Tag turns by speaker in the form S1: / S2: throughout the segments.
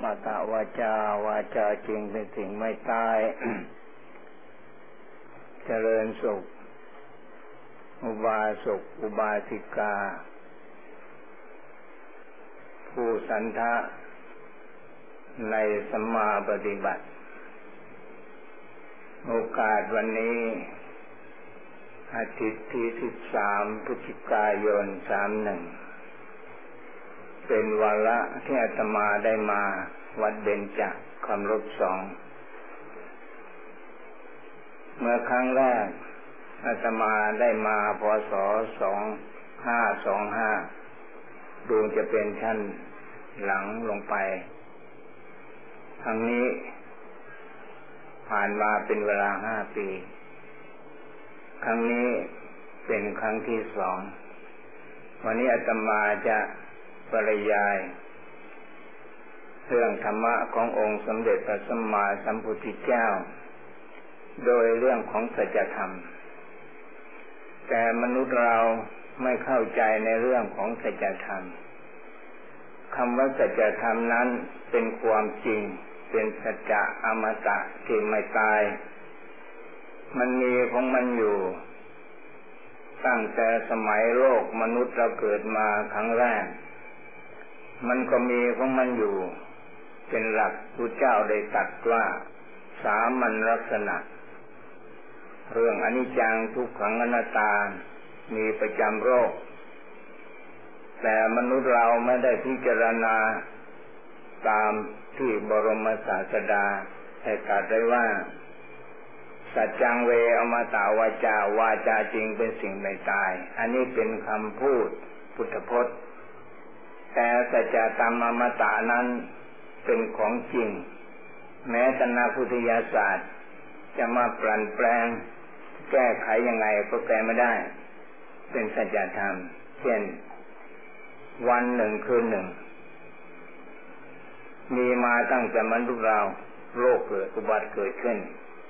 S1: ตวาจาวาจาจริงเป็นสิ่งไม่ตาย เจริญสุขอุบาสกอุบาสิกาผู้สันทะในสัมมาปฏิบัติโอกาสวันนี้อาทิตย์ที่13พฤศจิกายน31เป็นวาระที่อาตมาได้มาวัดเบญจคำลบ2เมื่อครั้งแรกอาตมาได้มาพ.ศ. 2525ดูจะเป็นชั้นหลังลงไปครั้งนี้ผ่านมาเป็นเวลา5 ปีครั้งนี้เป็นครั้งที่2วันนี้อาตมาจะบรรยายเรื่องธรรมะขององค์สมเด็จพระสัมมาสัมพุทธเจ้าโดยเรื่องของสัจธรรมแต่มนุษย์เราไม่เข้าใจในเรื่องของสัจธรรมคำว่าสัจธรรมนั้นเป็นความจริงเป็นสัจจะอมตะที่ไม่ตายมันมีของมันอยู่ตั้งแต่สมัยโลกมนุษย์เราเกิดมาครั้งแรกมันก็มีของมันอยู่เป็นหลักพุทธเจ้าได้ตรัสว่าสามัญลักษณะเรื่องอนิจจังทุกขังอนัตตามีประจำโลกแต่มนุษย์เราไม่ได้พิจารณาตามที่บรมศาสดาได้ตรัสไว้ว่าสัจจังเวอมตะวาจาวาจาจริงเป็นสิ่งไม่ตายอันนี้เป็นคำพูดพุทธพจน์แต่สัจธรรมอมตะนั้นเป็นของจริงแม้แต่นักวิทยาศาสตร์จะมาเปลี่ยนแปลงแก้ไขยังไงก็แก้ไม่ได้เป็นสัจธรรมเช่นวันหนึ่งคืนหนึ่งมีมาตั้งแต่มนุษย์เราโลกเกิดอุบัติเกิดขึ้น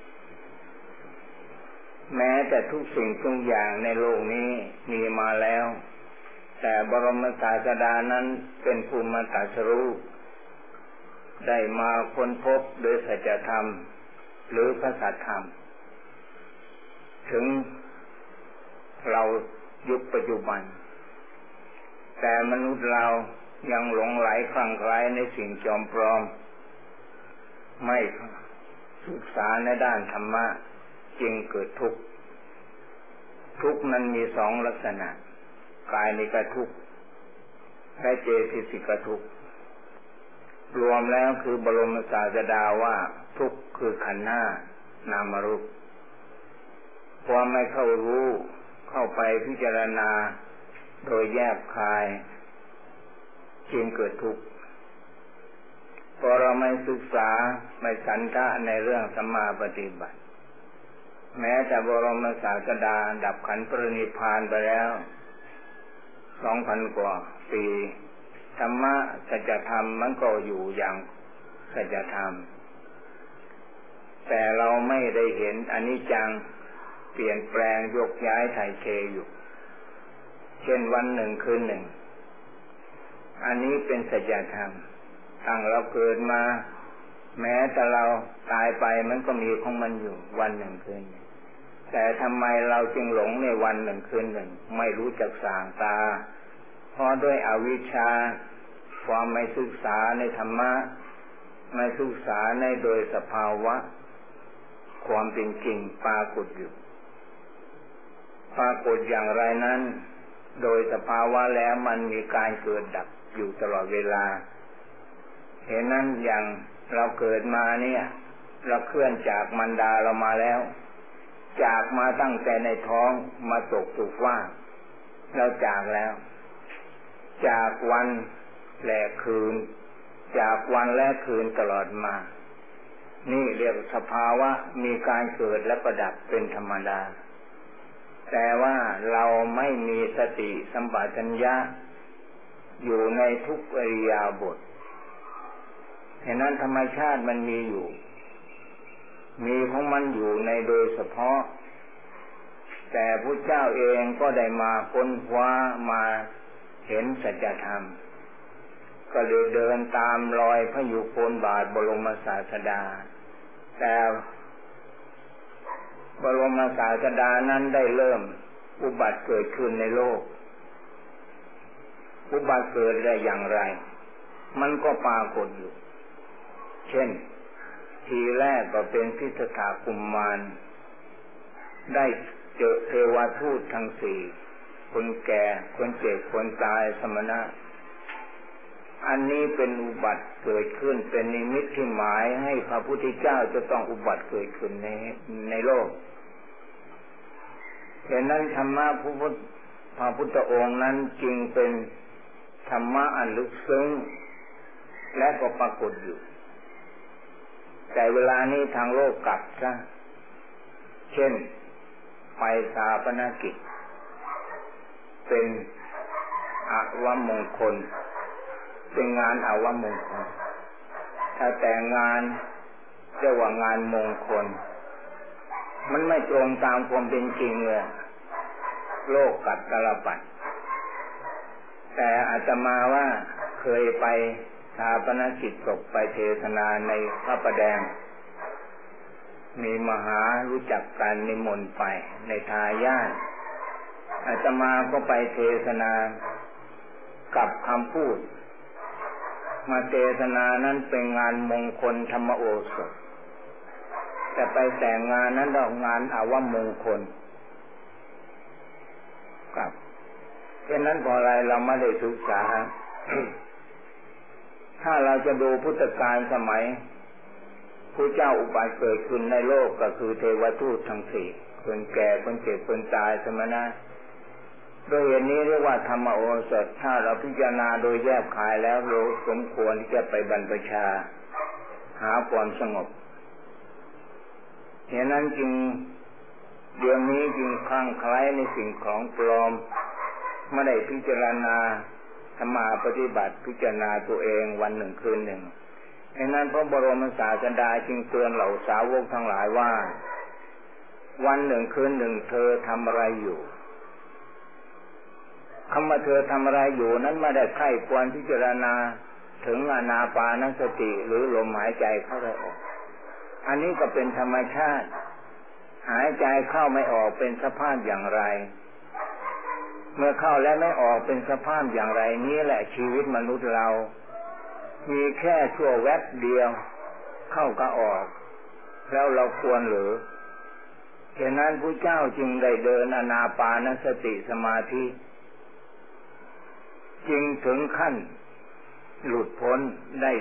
S1: แม้แต่ทุกสิ่งทุกอย่างในโลกนี้มีมาแล้วแต่บรมศาสดานั้นเป็นผู้มาตรัสรู้ได้มาค้นพบโดยสัจธรรมหรือพระสัทธรรมถึงเรายุคปัจจุบันแต่มนุษย์เรายังหลงไหลคลั่งไคล้ในสิ่งจอมปลอมไม่ศึกษาในด้านธรรมะจึงเกิดทุกข์ทุกข์นั้นมี2ลักษณะกายนี่ก็ทุกข์และเจตสิกก็ทุกข์รวมแล้วคือบรมศาสดาว่าทุกข์คือขันธ์5นามรูปความไม่เข้ารู้เข้าไปพิจารณาโดยแยบคายจึงเกิดทุกข์พอเราไม่ศึกษาไม่สันทะในเรื่องสัมมาปฏิบัติแม้แต่บรมศาสดาดับขันธ์ปรินิพพานไปแล้ว 2,000 กว่าปีธรรมะสัจธรรมมันก็อยู่อย่างสัจธรรมแต่เราไม่ได้เห็นอนิจจังเปลี่ยนแปลงยกย้ายถ่ายเทอยู่เช่นวันหนึ่งคืนหนึ่งอันนี้เป็นสัจธรรมตั้งเราเกิดมาแม้แต่เราตายไปมันก็มีของมันอยู่วันหนึ่งคืนหนึ่งแต่ทำไมเราจึงหลงในวันหนึ่งคืนหนึ่งไม่รู้จักสางตาเพราะด้วยอวิชชาความไม่ศึกษาในธรรมะไม่ศึกษาในโดยสภาวะความเป็นจริงปรากฏอยู่ปรากฏอย่างไรนั้นโดยสภาวะแล้วมันมีการเกิดดับอยู่ตลอดเวลาเห็นนั้นอย่างเราเกิดมาเนี่ยเราเคลื่อนจากมารดาเรามาแล้วจากมาตั้งแต่ในท้องมาตกตุกว่าเราจากแล้วจากวันและคืนจากวันและคืนตลอดมานี่เรียกสภาวะมีการเกิดและประดับเป็นธรรมดาแต่ว่าเราไม่มีสติสัมปชัญญะอยู่ในทุกอิริยาบถฉะนั้นธรรมชาติมันมีอยู่มีของมันอยู่ในโดยเฉพาะแต่พระเจ้าเองก็ได้มาค้นคว้ามาเห็นสัจธรรมก็เลยเดินตามรอยพระยุคลบาทบรมศาสดาแต่บรมศาสดานั้นได้เริ่มอุบัติเกิดขึ้นในโลกอุบัติเกิดได้อย่างไรมันก็ปรากฏอยู่เช่นทีแรกก็เป็นพิสถากุมมารได้เจอเทวทูตทั้งสี่คนแก่คนเจ็บคนตายสมณะอันนี้เป็นอุบัติเกิดขึ้นเป็นนิมิตที่หมายให้พระพุทธเจ้าจะต้องอุบัติเกิดขึ้นในโลกฉะนั้นธรรมะพระพุทธองค์นั้นจึงเป็นธรรมะอันลึกซึ้งและก็ปรากฏอยู่แต่เวลานี้ทางโลกกลับซะเช่นไปศาปนกิจเป็นอวมงคลเป็นงานอวมงคลถ้าแต่งงานเรียกว่างานมงคลมันไม่ตรงตามความเป็นจริงเลยโลกกัดตลปัดแต่อาตมาว่าเคยไปศาปนกิจศพไปเทศนาในพระประแดงมีมหารู้จักกันนิมนต์ไปในทายาทอาตมาก็ไปเทศนากับคำพูดมาเทศนานั้นเป็นงานมงคลธรรมโอสถแต่ไปแต่งงานนั้นดอกงานอวมงคลครับเพราะนั้นพออะไรเราไม่ได้ศึกษา ถ้าเราจะดูพุทธกาลสมัยพระเจ้าอุบัติเกิดขึ้นในโลกก็คือเทวทูตทั้งสี่คนแก่คนเจ็บคนตายสมณะโดยเหตุนี้เรียกว่าธรรมโอสถถ้าเราพิจารณาโดยแยบคายแล้วเราสมควรที่จะไปบรรพชาหาความสงบเหตุนั้นจึงเดี๋ยวนี้จึงคลั่งไคล้ในสิ่งของปลอมไม่ได้พิจารณาธรรมะปฏิบัติพิจารณาตัวเองวันหนึ่งคืนหนึ่งดังนั้นพระบรมศาสดาจึงเตือนเหล่าสาวกทั้งหลายว่าวันหนึ่งคืนหนึ่งเธอทำอะไรอยู่คำว่าเธอทำอะไรอยู่นั้นไม่ได้ใคร่ควรพิจารณาถึงอานาปานสติหรือลมหายใจเข้าออกอันนี้ก็เป็นธรรมชาติหายใจเข้าไม่ออกเป็นสภาพอย่างไรเมื่อเข้าและไม่ออกเป็นสภาพอย่างไรนี้แหละชีวิตมนุษย์เรามีแค่ชั่วแวบเดียวเข้าก็ออกแล้วเราควรหรือฉะนั้นพระเจ้าจึงได้เดินอานาปานสติสมาธิจึงถึงขั้นหลุดพ้นได้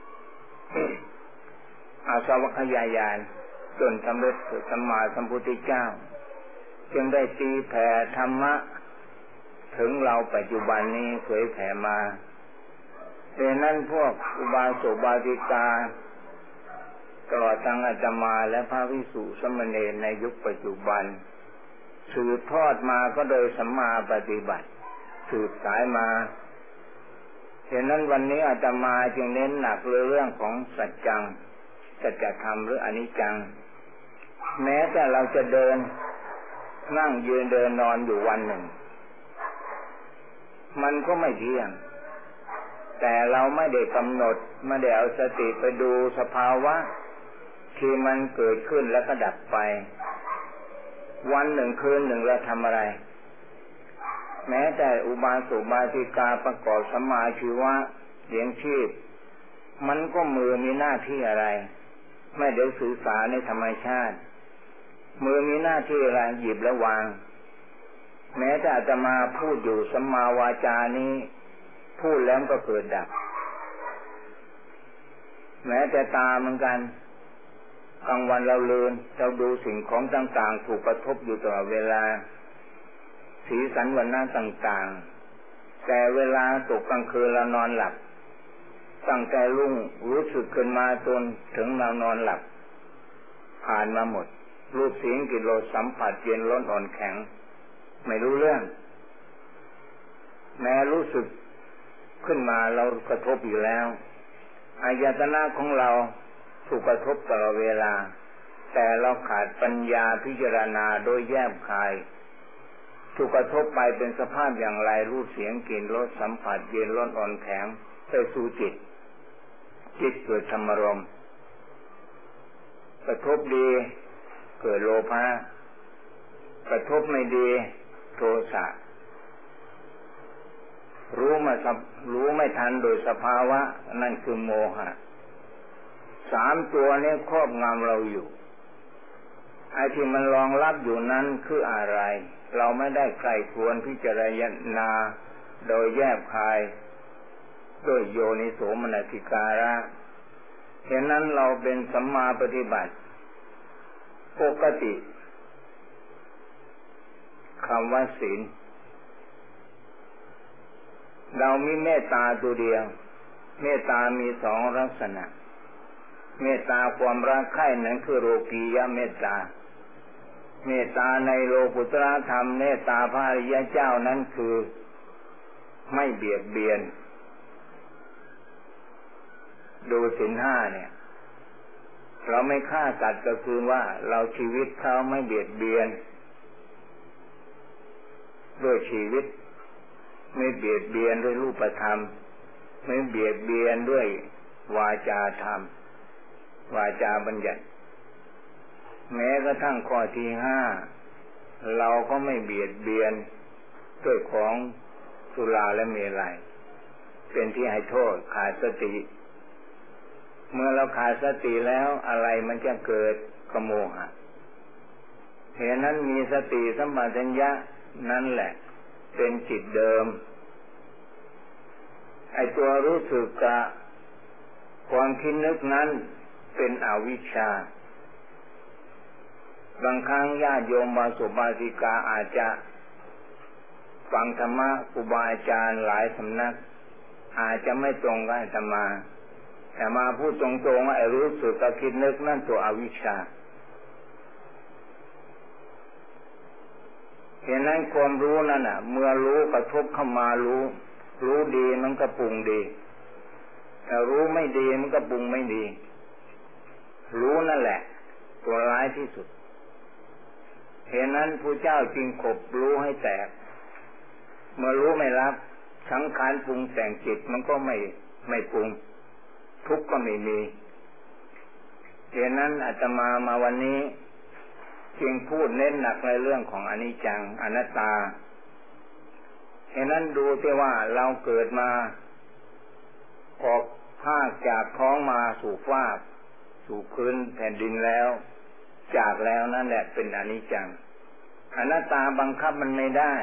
S1: อาสวัคยายานจนสำเร็จสัมมาสัมพุทธเจ้าจึงได้ตีแผ่ธรรมะถึงเราปัจจุบันนี้เผยแผ่มาดังนั้นพวกอุบาสกอุบาสิกาตลอดทั้งอาตมาและพระภิกษุสามเณรในยุคปัจจุบันสืบทอดมาก็โดยสัมมาปฏิบัติสืบสายมาฉะนั้นวันนี้อาตมาจึงเน้นหนักเรื่องของสัจจังสัจธรรมหรืออนิจจังแม้แต่เราจะเดินนั่งยืนเดินนอนอยู่วันหนึ่งมันก็ไม่เที่ยงแต่เราไม่ได้กำหนดไม่ได้เอาสติไปดูสภาวะที่มันเกิดขึ้นแล้วก็ดับไปวันหนึ่งคืนหนึ่งเราทำอะไรแม้แต่อุบาสกอุบาสิกาประกอบสัมมาอาชีวะเลี้ยงชีพมันก็มือมีหน้าที่อะไรไม่ได้สื่อสารในธรรมชาติมือมีหน้าที่อะไรหยิบและวางแม้แต่อาตมาพูดอยู่สัมมาวาจานี้พูดแล้วก็เกิดดับแม้แต่ตาเหมือนกันกลางวันเราเลือนเราดูสิ่งของต่างๆถูกกระทบอยู่ตลอดเวลาสีสันวันหน้าต่างๆแต่เวลาตกกลางคืนเรานอนหลับตั้งแต่รุ่งรู้สึกขึ้นมาจนถึงเรานอนหลับผ่านมาหมดรูปเสียงกลิ่นรสสัมผัสเย็นร้อนอ่อนแข็งไม่รู้เรื่องแม้รู้สึกขึ้นมาเรากระทบอยู่แล้วอายตนะของเราถูกกระทบตลอดเวลาแต่เราขาดปัญญาพิจารณาโดยแยบคายถูกกระทบไปเป็นสภาพอย่างไรรูปเสียงกลิ่นรสสัมผัสเย็นร้อนอ่อนแข็งไปสู่จิตเกิดธรรมารมณ์กระทบดีเกิดโลภะกระทบไม่ดีโทสะรู้ไม่ทันโดยสภาวะนั่นคือโมหะสามตัวนี้ครอบงำเราอยู่ไอ้ที่มันรองรับอยู่นั้นคืออะไรเราไม่ได้ใครควรพิจารณาโดยแยบคายด้วยโยนิโสมนสิการะฉะนั้นเราเป็นสัมมาปฏิบัติปกติคำว่าศีลเรามีเมตตาตัวเดียวเมตตามีสองลักษณะเมตตาความรักใคร่นั้นคือโลกียเมตตาเมตตาในโลกุตตรธรรมเมตตาพระอริยเจ้านั้นคือไม่เบียดเบียนดูศีลห้าเนี่ยเราไม่ฆ่าสัตว์ก็คือว่าเราชีวิตเขาไม่เบียดเบียนด้วยชีวิตไม่เบียดเบียนด้วยรูปธรรมไม่เบียดเบียนด้วยวาจาธรรมวาจาบัญญัติแม้กระทั่งข้อที่ห้าเราก็ไม่เบียดเบียนด้วยของสุราและเมลัยเป็นที่ให้โทษขาดสติเมื่อเราขาดสติแล้วอะไรมันจะเกิดกโมหะเหตุนั้นมีสติสัมปชัญญะนั่นแหละเป็นจิตเดิมไอ้ตัวรู้สึกกับความคิดนึกนั้นเป็นอวิชชาบางครั้งญาติโยมบาสุบาสิกาอาจจะฟังธรรมะครูบาอาจารย์หลายสำนักอาจจะไม่ตรงกับอาตมาแต่มาพูดตรงๆว่าไอ้รู้สึกกับคิดนึกนั่นตัวอวิชชาเห็นนั้นความรู้นั่นน่ะเมื่อรู้กระทบเข้ามารู้ดีมันก็ปรุงดีแต่รู้ไม่ดีมันก็ปรุงไม่ดีรู้นั่นแหละตัวร้ายที่สุดเห็นนั้นพระเจ้าจึงขบรู้ให้แตกเมื่อรู้ไม่รับสังขารปรุงแต่งจิตมันก็ไม่ปรุงทุกข์ก็ไม่มีเห็นนั้นอาตมาวันนี้จึงพูดเน้นหนักในเรื่องของอนิจจังอนัตตาเห็นนั้นดูที่ว่าเราเกิดมาออกภาคจากท้องมาสู่ฟากสู่พื้นแผ่นดินแล้วจากแล้วนั่นแหละเป็นอนิจจังอนัตตาบังคับมันไม่ได้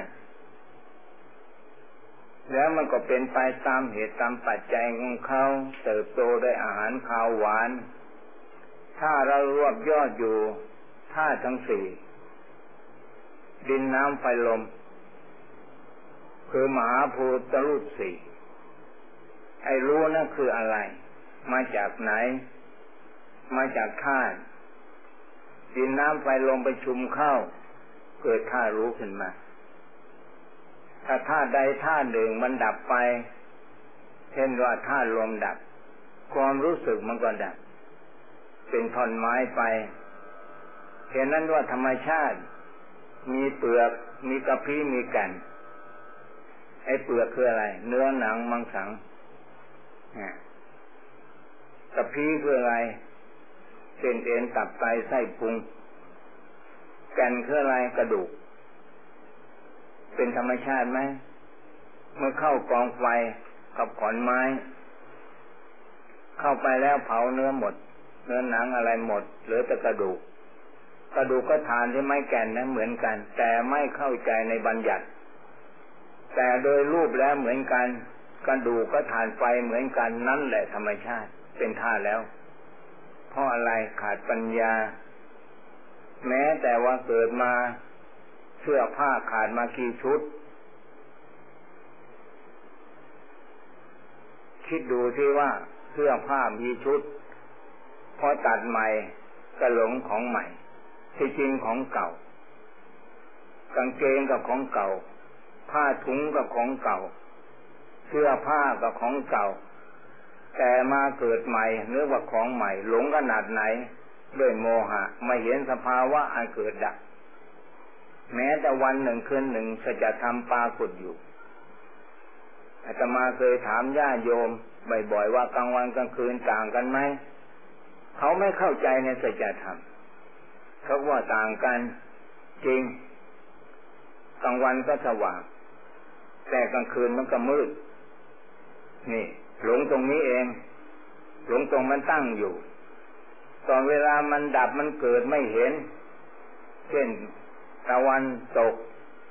S1: แล้วมันก็เป็นไปตามเหตุตามปัจจัยของเขาเติบโตด้วยอาหารข้าวหวานถ้าเรารวบยอดอยู่ธาตุทั้งสี่ดินน้ำไฟลมคือมหาภูตรูปสี่ไอ้รู้นั่นคืออะไรมาจากไหนมาจากธาตุดินน้ำไฟลมประชุมเข้าเกิดธาตุรู้ขึ้นมาถ้าธาตุใดธาตุหนึ่งมันดับไปเช่นว่าธาตุลมดับความรู้สึกมันก็ดับเป็นท่อนไม้ไปเห็นนั้นว่าธรรมชาติมีเปลือกมีกระพี้มีแก่นไอ้เปลือกคืออะไรเนื้อหนังมังสังกระพี้คืออะไรเส้นเอ็นตับไตไส้พุงแก่นคืออะไรกระดูกเป็นธรรมชาติไหมเมื่อเข้ากองไฟกับขอนไม้เข้าไปแล้วเผาเนื้อหมดเนื้อหนังอะไรหมดเหลือแต่กระดูกก็ทานที่ไม้แก่นนะเหมือนกันแต่ไม่เข้าใจในบัญญัติแต่โดยรูปแล้วเหมือนกันกระดูกก็ทานไฟเหมือนกันนั่นแหละธรรมชาติเป็นธาตุแล้วเพราะอะไรขาดปัญญาแม้แต่ว่าเกิดมาเสื้อผ้าขาดมากี่ชุดคิดดูที่ว่าเสื้อผ้ามีชุดพอตัดใหม่ก็หลงของใหม่ที่จริงของเก่ากางเกงกับของเก่าผ้าถุงกับของเก่าเสื้อผ้ากับของเก่าแต่มาเกิดใหม่เนื้อว่าของใหม่หลงขนาดไหนด้วยโมหะไม่เห็นสภาวะอันเกิดดับแม้แต่วันหนึ่งคืนหนึ่งสัจธรรมปรากฏอยู่อาตมาเคยถามญาติโยมบ่อยๆว่ากลางวันกลางคืนต่างกันไหมเขาไม่เข้าใจในสัจธรรมเขาว่าต่างกันจริงกลางวันก็สว่างแต่กลางคืนมันก็มืดนี่หลงตรงนี้เองหลงตรงมันตั้งอยู่ตอนเวลามันดับมันเกิดไม่เห็นเช่นตะวันตก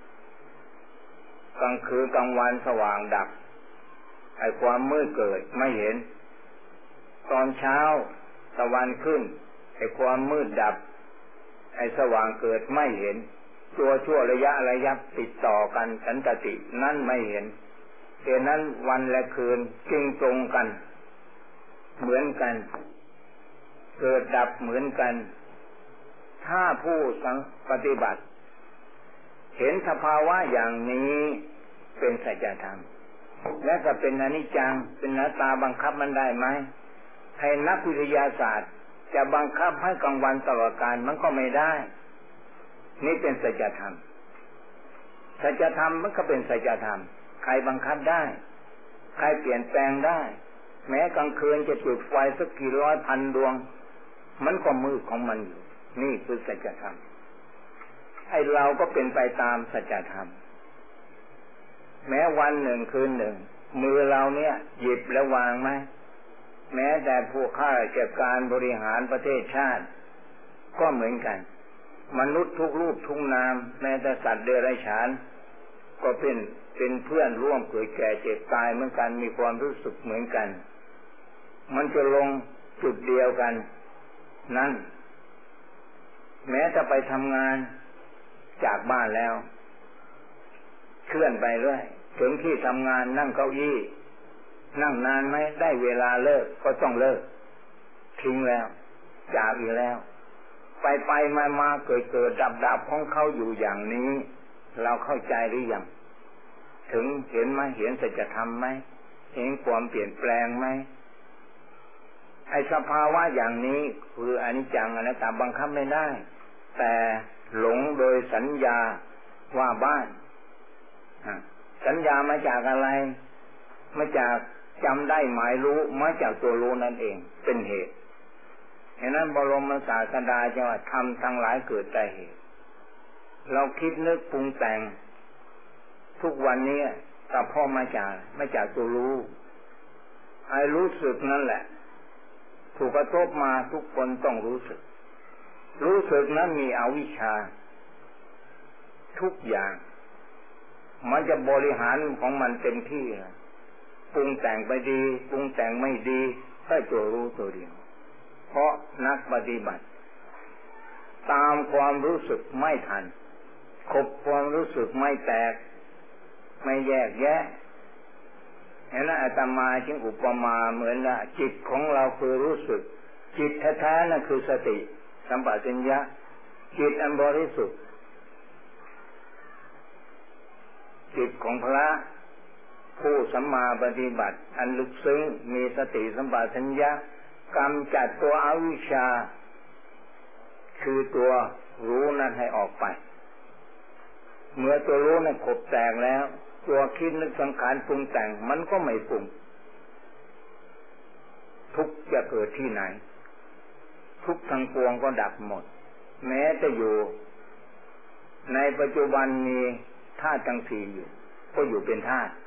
S1: กลางคืนกลางวันสว่างดับไอ้ความมืดเกิดไม่เห็นตอนเช้าตะวันขึ้นไอ้ความมืดดับไอ้สว่างเกิดไม่เห็นตัวชั่วระยะติดต่อกันสันตตินั่นไม่เห็นแต่นั้นวันและคืนจึงตรงกันเหมือนกันเกิดดับเหมือนกันถ้าผู้ปฏิบัติเห็นสภาวะอย่างนี้เป็นสัจธรรมและก็เป็นอนิจจังเป็นอนัตตาบังคับมันได้ไหมให้นักวิทยาศาสตร์จะบังคับให้กลางวันตลอดกาลมันก็ไม่ได้นี่เป็นสัจธรรมสัจธรรมมันก็เป็นสัจธรรมใครบังคับได้ใครเปลี่ยนแปลงได้แม้กลางคืนจะจุดไฟสักกี่ร้อยพันดวงมันก็มืดของมันอยู่นี่คือสัจธรรมไอ้เราก็เป็นไปตามสัจธรรมแม้วันหนึ่งคืนหนึ่งมือเราเนี่ยหยิบแล้ววางไหมแม้แต่ผู้ข้าราชการบริหารประเทศชาติก็เหมือนกันมนุษย์ทุกรูปทุกนามแม้แต่สัตว์เดรัจฉานก็เป็นเพื่อนร่วมเกิดแก่เจ็บตายเหมือนกันมีความรู้สึกเหมือนกันมันจะลงจุดเดียวกันนั่นแม้จะไปทำงานจากบ้านแล้วเคลื่อนไปเรื่อยถึงที่ทำงานนั่งเก้าอี้นั่งนานไหมได้เวลาเลิกก็ต้องเลิกทิ้งแล้วจากอีกแล้วไปมาเกิดดับของเขาอยู่อย่างนี้เราเข้าใจหรือยังถึงเห็นไหมเห็นสัจธรรมไหมเห็นความเปลี่ยนแปลงไหมไอ้สภาวะอย่างนี้คืออนิจจังอนัตตาบังคับไม่ได้แต่หลงโดยสัญญาว่าบ้านสัญญามาจากอะไรมาจากจำได้หมายรู้มาจากตัวรู้นั่นเองเป็นเหตุฉะนั้นบรมศาสดาจะว่าทำทั้งหลายเกิดแต่เหตุเราคิดนึกปรุงแต่งทุกวันนี้แต่พ่อมาจากตัวรู้ไอ้รู้สึกนั่นแหละถูกกระทบมาทุกคนต้องรู้สึกนั้นมีอวิชชาทุกอย่างมันจะบริหารของมันเต็มที่ปรุงแต่งไปดีปรุงแต่งไม่ดีให้ตัวรู้ตัวเดียวเพราะนักปฏิบัติตามความรู้สึกไม่ทันคบความรู้สึกไม่แตกไม่แยกแยะเห็นไหมอาตมาจึงอุปมาเหมือนว่าจิตของเราคือรู้สึกจิตแท้ๆนั่นคือสติสัมปชัญญะจิตอันบริสุทธิ์จิตของพระผู้สัมมาปฏิบัติอันลึกซึ้งมีสติสัมปชัญญะกำจัดตัวอวิชชาคือตัวรู้นั้นให้ออกไปเมื่อตัวรู้นั้นขบแตกแล้วตัวคิดนึกสังขารปรุงแต่งมันก็ไม่ปรุงทุกข์จะเกิดที่ไหนทุกข์ทั้งปวงก็ดับหมดแม้จะอยู่ในปัจจุบันมีธาตุทั้งสี่อยู่ก็อยู่เป็นธาตุ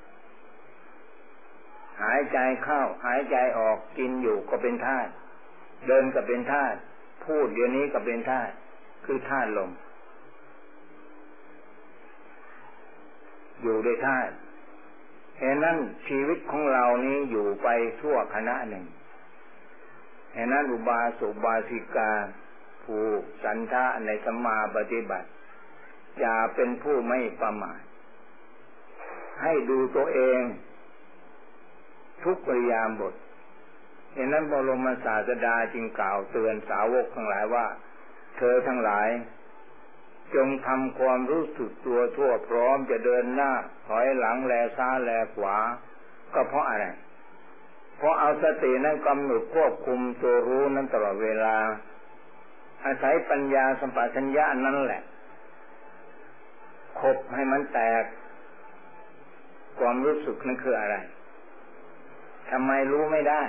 S1: หายใจเข้าหายใจออกกินอยู่ก็เป็นธาตุเดินก็เป็นธาตุพูดเดี๋ยวนี้ก็เป็นธาตุคือธาตุลมอยู่ด้วยธาตุฉะนั้นชีวิตของเรานี้อยู่ไปชั่วขณะหนึ่งฉะนั้นอุบาสกอุบาสิกาผู้สันทะในสัมมาปฏิบัติอย่าเป็นผู้ไม่ประมาทให้ดูตัวเองทุกอิริยาบถฉะนั้นบรมศาสดาจึงกล่าวเตือนสาวกทั้งหลายว่าเธอทั้งหลายจงทำความรู้สึกตัวทั่วพร้อมจะเดินหน้าถอยหลังแลซ้ายแลขวาก็เพราะอะไรเพราะเอาสตินั้นกำหนดควบคุมตัวรู้นั้นตลอดเวลาอาศัยปัญญาสัมปชัญญะนั่นแหละขบให้มันแตกความรู้สึกนั่นคืออะไรทำไมรู้ไม่ได้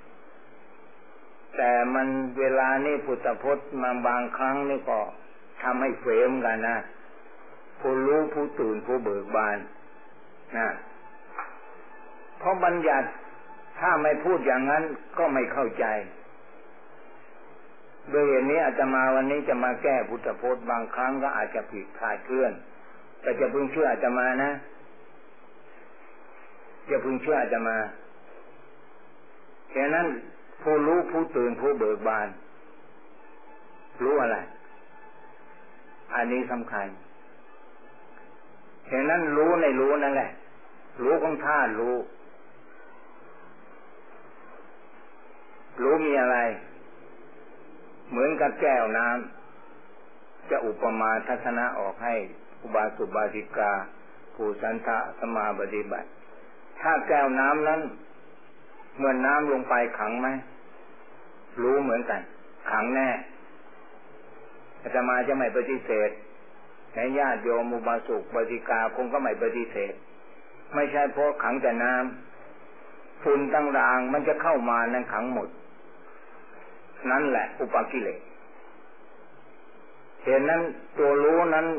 S1: แต่มันเวลานี้พุทธพจน์มาบางครั้งนี่ก็ทำให้เฟรมกันนะผู้รู้ผู้ตื่นผู้เบิกบานนะเพราะบัญญัติถ้าไม่พูดอย่างนั้นก็ไม่เข้าใจโดยเหตุนี้อาตมาวันนี้จะมาแก้พุทธพจน์บางครั้งก็อาจจะผิดคลาดเคลื่อนแต่จะพึงเชื่ออาตมานะจะพึงเชื่ออาตมาแค่นั้นผู้รู้ผู้ตื่นผู้เบิกบานรู้อะไรอันนี้สำคัญแค่นั้นรู้ในรู้นั่นแหละรู้ของธาตุรู้มีอะไรเหมือนกับแก้วน้ำจะอุปมาทัศนะออกให้อุบาสกอุบาสิกาผู้สันทะสมาปฏิบัติถ้าแก้วน้ำนั้นเมื่อน้ำลงไปขังไหมรู้เหมือนกันขังแน่อาตมาจะไม่ปฏิเสธในญาติโยมอุบาสกอุบาสิกาคงก็ไม่ปฏิเสธไม่ใช่เพราะขังแต่น้ำฝุ่นต่างๆมันจะเข้ามานั้นขังหมดนั่นแหละอุปกิเลสเห็นนั้นตัวรู้นั้น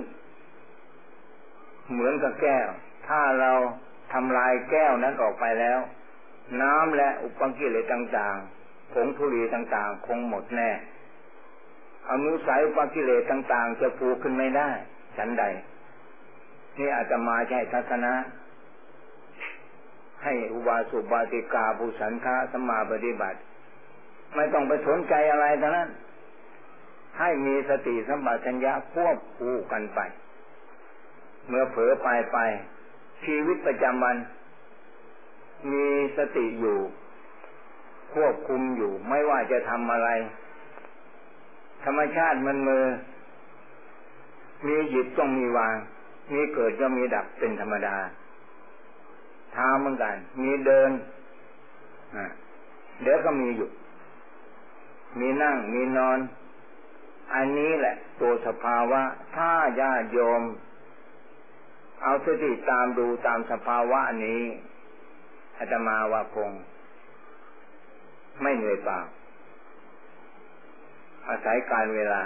S1: เหมือนกับแก้วถ้าเราทำลายแก้วนั้นออกไปแล้วน้ำและอุปกิเลสต่างๆผงธุลีต่างๆคงหมดแน่อนุสัยอุปกิเลสต่างๆจะฟูขึ้นไม่ได้ฉันใดนี่อาจจะมาใช้ทัศนะให้อุบาสกอุบาสิกาผู้สันทะสัมมาปฏิบัติไม่ต้องไปสนใจอะไรทั้งนั้นให้มีสติสัมปชัญญะควบคู่กันไปเมื่อเผลอไปชีวิตประจำวันมีสติอยู่ควบคุมอยู่ไม่ว่าจะทำอะไรธรรมชาติมันมีหยิบต้องมีวางมีเกิดก็มีดับเป็นธรรมดาทางเหมือนกันมีเดินเดี๋ยวก็มีหยุดมีนั่งมีนอนอันนี้แหละตัวสภาวะถ้าญาติโยมเอาสติตามดูตามสภาวะนี้อาตมาว่าคงไม่เหนื่อยเปล่าอาศัยการเวลา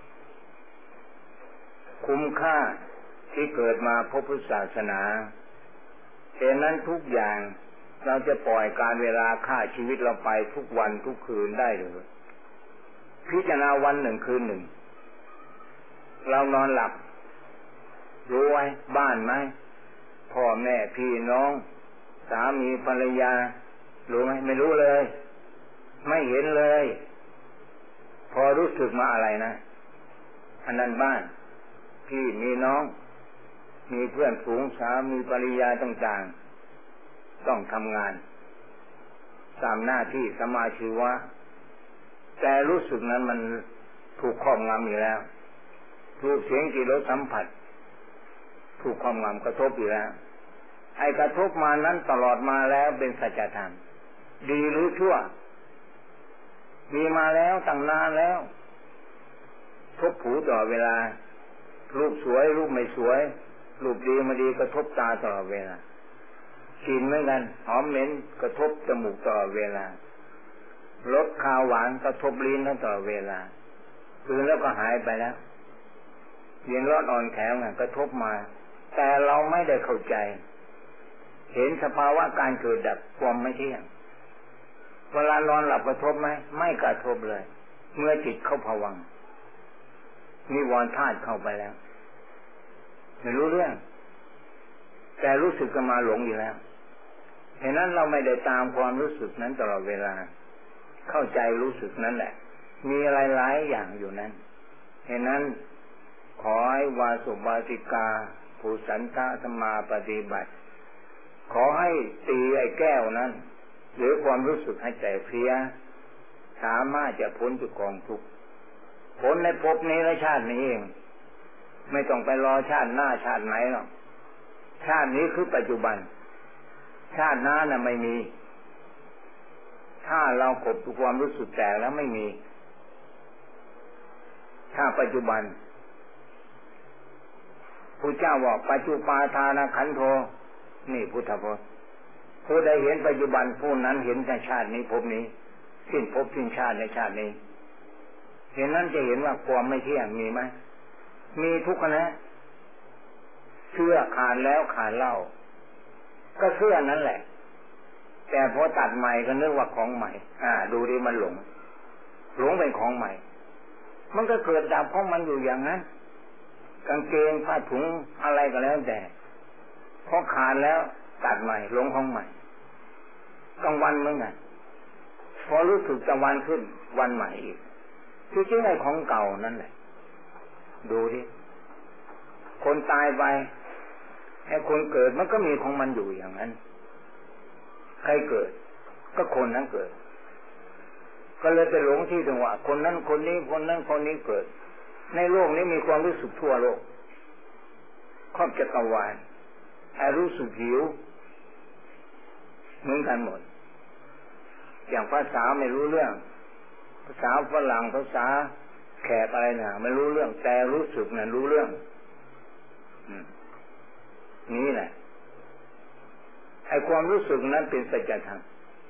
S1: คุ้มค่าที่เกิดมาพบพุทธศาสนาฉะนั้นทุกอย่างเราจะปล่อยการเวลาฆ่าชีวิตเราไปทุกวันทุกคืนได้หรือพิจารณาวันหนึ่งคืนหนึ่งเรานอนหลับรู้ไว้บ้านไหมพ่อแม่พี่น้องสามีภรรยารู้ไหมไม่รู้เลยไม่เห็นเลยพอรู้สึกมาอะไรนะอันนั้นบ้านพี่มีน้องมีเพื่อนฝูงสามีภรรยาต่างๆต้องทำงานตามหน้าที่สมาชีวะแต่รู้สึกนั้นมันถูกครอบงำอยู่แล้วรูปเสียงกลิ่นรสสัมผัสถูกครอบงำกระทบอยู่แล้วไอ้กระทบมานั้นตลอดมาแล้วเป็นสัจธรรมดีหรือชั่วมีมาแล้วตั้งนานแล้วทบผูตลอดเวลารูปสวยรูปไม่สวยรูปดีไม่ดีกระทบตาตลอดเวลากลิ่นเหมือนกันหอมเหม็นกระทบจมูกตลอดเวลารสข้าวหวานกระทบลิ้นตลอดเวลาคืนแล้วก็หายไปแล้วเย็นร้อนอ่อนแข็งกระทบมาแต่เราไม่ได้เข้าใจเห็นสภาวะการเกิดดับความไม่เที่ยงเวลานอนหลับกระทบไหมไม่กระทบเลยเมื่อจิตเข้าภวังค์นิวรณ์ธาตุเข้าไปแล้วไม่รู้เรื่องแต่รู้สึกก็มาหลงอยู่แล้วฉะนั้นเราไม่ได้ตามความรู้สึกนั้นตลอดเวลาเข้าใจรู้สึกนั้นแหละมีอะไรหลายอย่างอยู่นั้นฉะนั้นขอให้วาสุวาสิกาผู้สันทะสัมมาปฏิบัติขอให้ตีไอ้แก้วนั้นหรือความรู้สึกให้ใจเพลียสามารถจะพ้นจากกองทุกข์พ้นในภพนี้และชาตินี้เองไม่ต้องไปรอชาติหน้าชาติไหนหรอกชาตินี้คือปัจจุบันชาติหน้าน่ะไม่มีถ้าเรากดความรู้สึกแตกแล้วไม่มีถ้าปัจจุบันพระเจ้าบอกปัจจุปาทานขันโธนี่พุทธพจน์ผู้ใดเห็นปัจจุบันผู้นั้นเห็นในชาตินี้ภพนี้สิ้นภพสิ้นชาติในชาตินี้เห็นนั้นจะเห็นว่าความไม่เที่ยงมีไหมมีทุกขณะเสื้อขาดแล้วขาดเล่าก็เสื้อนั่นแหละแต่พอตัดใหม่ก็นึกว่าของใหม่ดูดิมันหลงเป็นของใหม่มันก็เกิดดับเพราะมันอยู่อย่างนั้นกางเกงผ้าถุงอะไรก็แล้วแต่พอขาดแล้วตัดใหม่หลงของใหม่กลางวันเหมือนกันพอรู้สึกจะวันขึ้นวันใหม่อีกที่จริงไอ้ของเก่านั่นแหละดูดิคนตายไปไอ้คนเกิดมันก็มีของมันอยู่อย่างนั้นใครเกิดก็คนนั้นเกิดก็เลยไปหลงที่ตรงว่าคนนั้นคนนี้คนนั้นคนนี้เกิดในโลกนี้มีความรู้สึกทั่วโลกครอบจักรวาลไอ้รู้สึกหิวเหมือนกันหมดอย่างภาษาไม่รู้เรื่องภาษาฝรั่งภาษาแขกอะไรน่ะไม่รู้เรื่องแต่รู้สึกน่ะรู้เรื่องนี่แหละไอ้ความรู้สึกนั้นเป็นสัจธรรม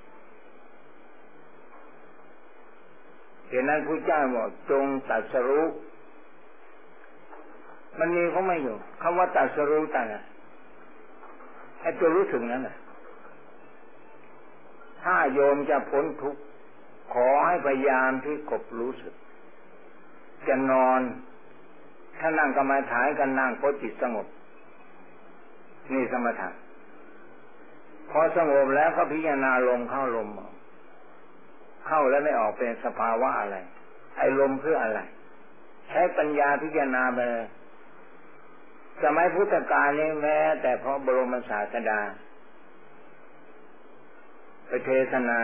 S1: เหตุนั้นพระเจ้าบอกจงตรัสรู้มันมีเขาไม่อยู่คำว่าตรัสรู้ตั้งไอ้ตัวรู้สึกนั้นแหละถ้าโยมจะพ้นทุกข์ขอให้พยายามที่กบรู้สึกจะนอนถ้านั่งกรรมฐานกันนั่งเพราะจิตสงบนี่สมถะพอสงบแล้วก็พิจารณาลมเข้าลมออกเข้าแล้วไม่ออกเป็นสภาวะอะไรไอ้ลมเพื่ออะไรใช้ปัญญาพิจารณาไปสมัยพุทธกาลนี้แม้แต่พระบรมศาสดาไปเทศนา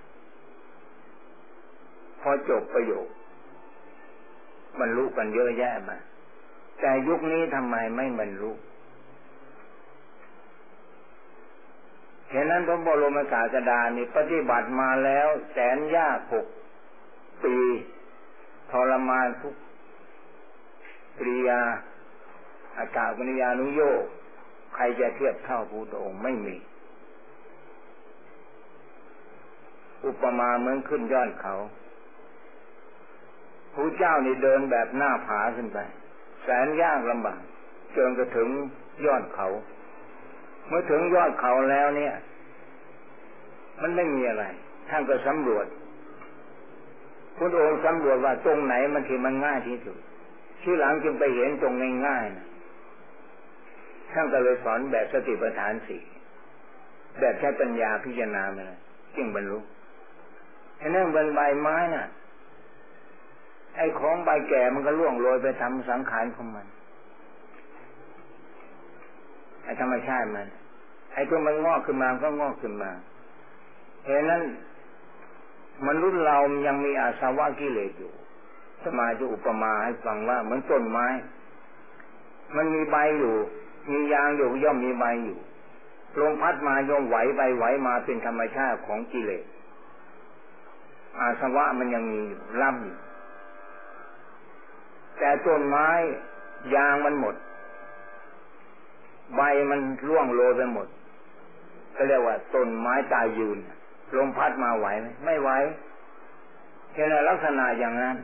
S1: พอจบประโยคบรรลุกันเยอะแยะมาแต่ยุคนี้ทำไมไม่บรรลุฉะนั้นพระบรมศาสดานี่ปฏิบัติมาแล้วแสนยาก6 ปีทรมานทุกปริยาอาการปริยานุโยคใครจะเทียบเท่าพระพุทธองค์ไม่มีอุปมาเหมือนขึ้นยอดเขาพระเจ้านี่เดินแบบหน้าผาขึ้นไปแสนยากลำบากจนกระถึงยอดเขาเมื่อถึงยอดเขาแล้วเนี่ยมันไม่มีอะไรท่านก็สำรวจพระองค์สำรวจว่าตรงไหนมันที่มันง่ายที่สุดที่หลังจึงไปเห็นตรงง่ายๆนะท่านก็เลยสอนแบบสติปัฏฐาน4แบบใช้ปัญญาพิจารณามาเลยจึงบรรลุไอ้นั่นบนใบไม้น่ะไอ้ของใบแก่มันก็ร่วงโรยไปทำสังขารของมันไอ้ธรรมชาติมันไอ้ตัวมันงอกขึ้นมาก็งอกขึ้นมาเพราะนั้นมนุษย์เรายังมีอาสวะกิเลสอยู่สมาจะอุปมาให้ฟังว่าเหมือนต้นไม้มันมีใบอยู่มียางอยู่ย่อมมีใบอยู่ลมพัดมาย่อมไหวไปไหวมาเป็นธรรมชาติของกิเลสอาสวะมันยังมีล่ำอยู่แต่ต้นไม้ยางมันหมดใบมันร่วงโรยไปหมดก็เรียกว่าต้นไม้ตายยืนลมพัดมาไหวไหมไม่ไหวแค่ในลักษณะอย่างนั้น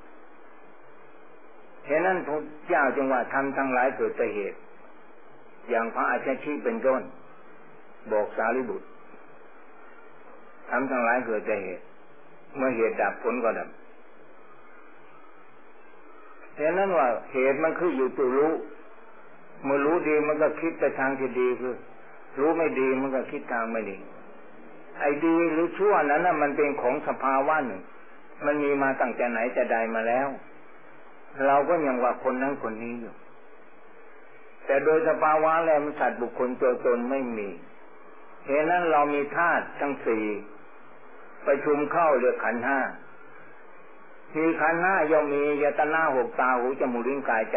S1: ฉะนั้นพระเจ้าจึงว่าทำทั้งหลายเกิดแต่เหตุอย่างพระอาชาชีเป็นต้นบอกสารีบุตรทำทั้งหลายเกิดแต่เหตุเมื่อเหตุดับผลก็ดับฉะนั้นว่าเหตุมันคืออยู่ตัวรู้เมื่อรู้ดีมันก็คิดไปทางที่ดีคือรู้ไม่ดีมันก็คิดทางไม่ดีไอ้ดีหรือชั่วนั้นน่ะมันเป็นของสภาวะหนึ่งมันมีมาตั้งแต่ไหนแต่ใดมาแล้วเราก็ยังว่าคนนั้นคนนี้อยู่แต่โดยสภาวะแล้วมันสัตว์บุคคลตัวตนไม่มีเหตุนั้นเรามีธาตุทั้ง4ประชุมเข้าเรียกขันธ์5มีขันธ์5ย่อมมียตนะ6ตาหูจมูกลิ้นกายใจ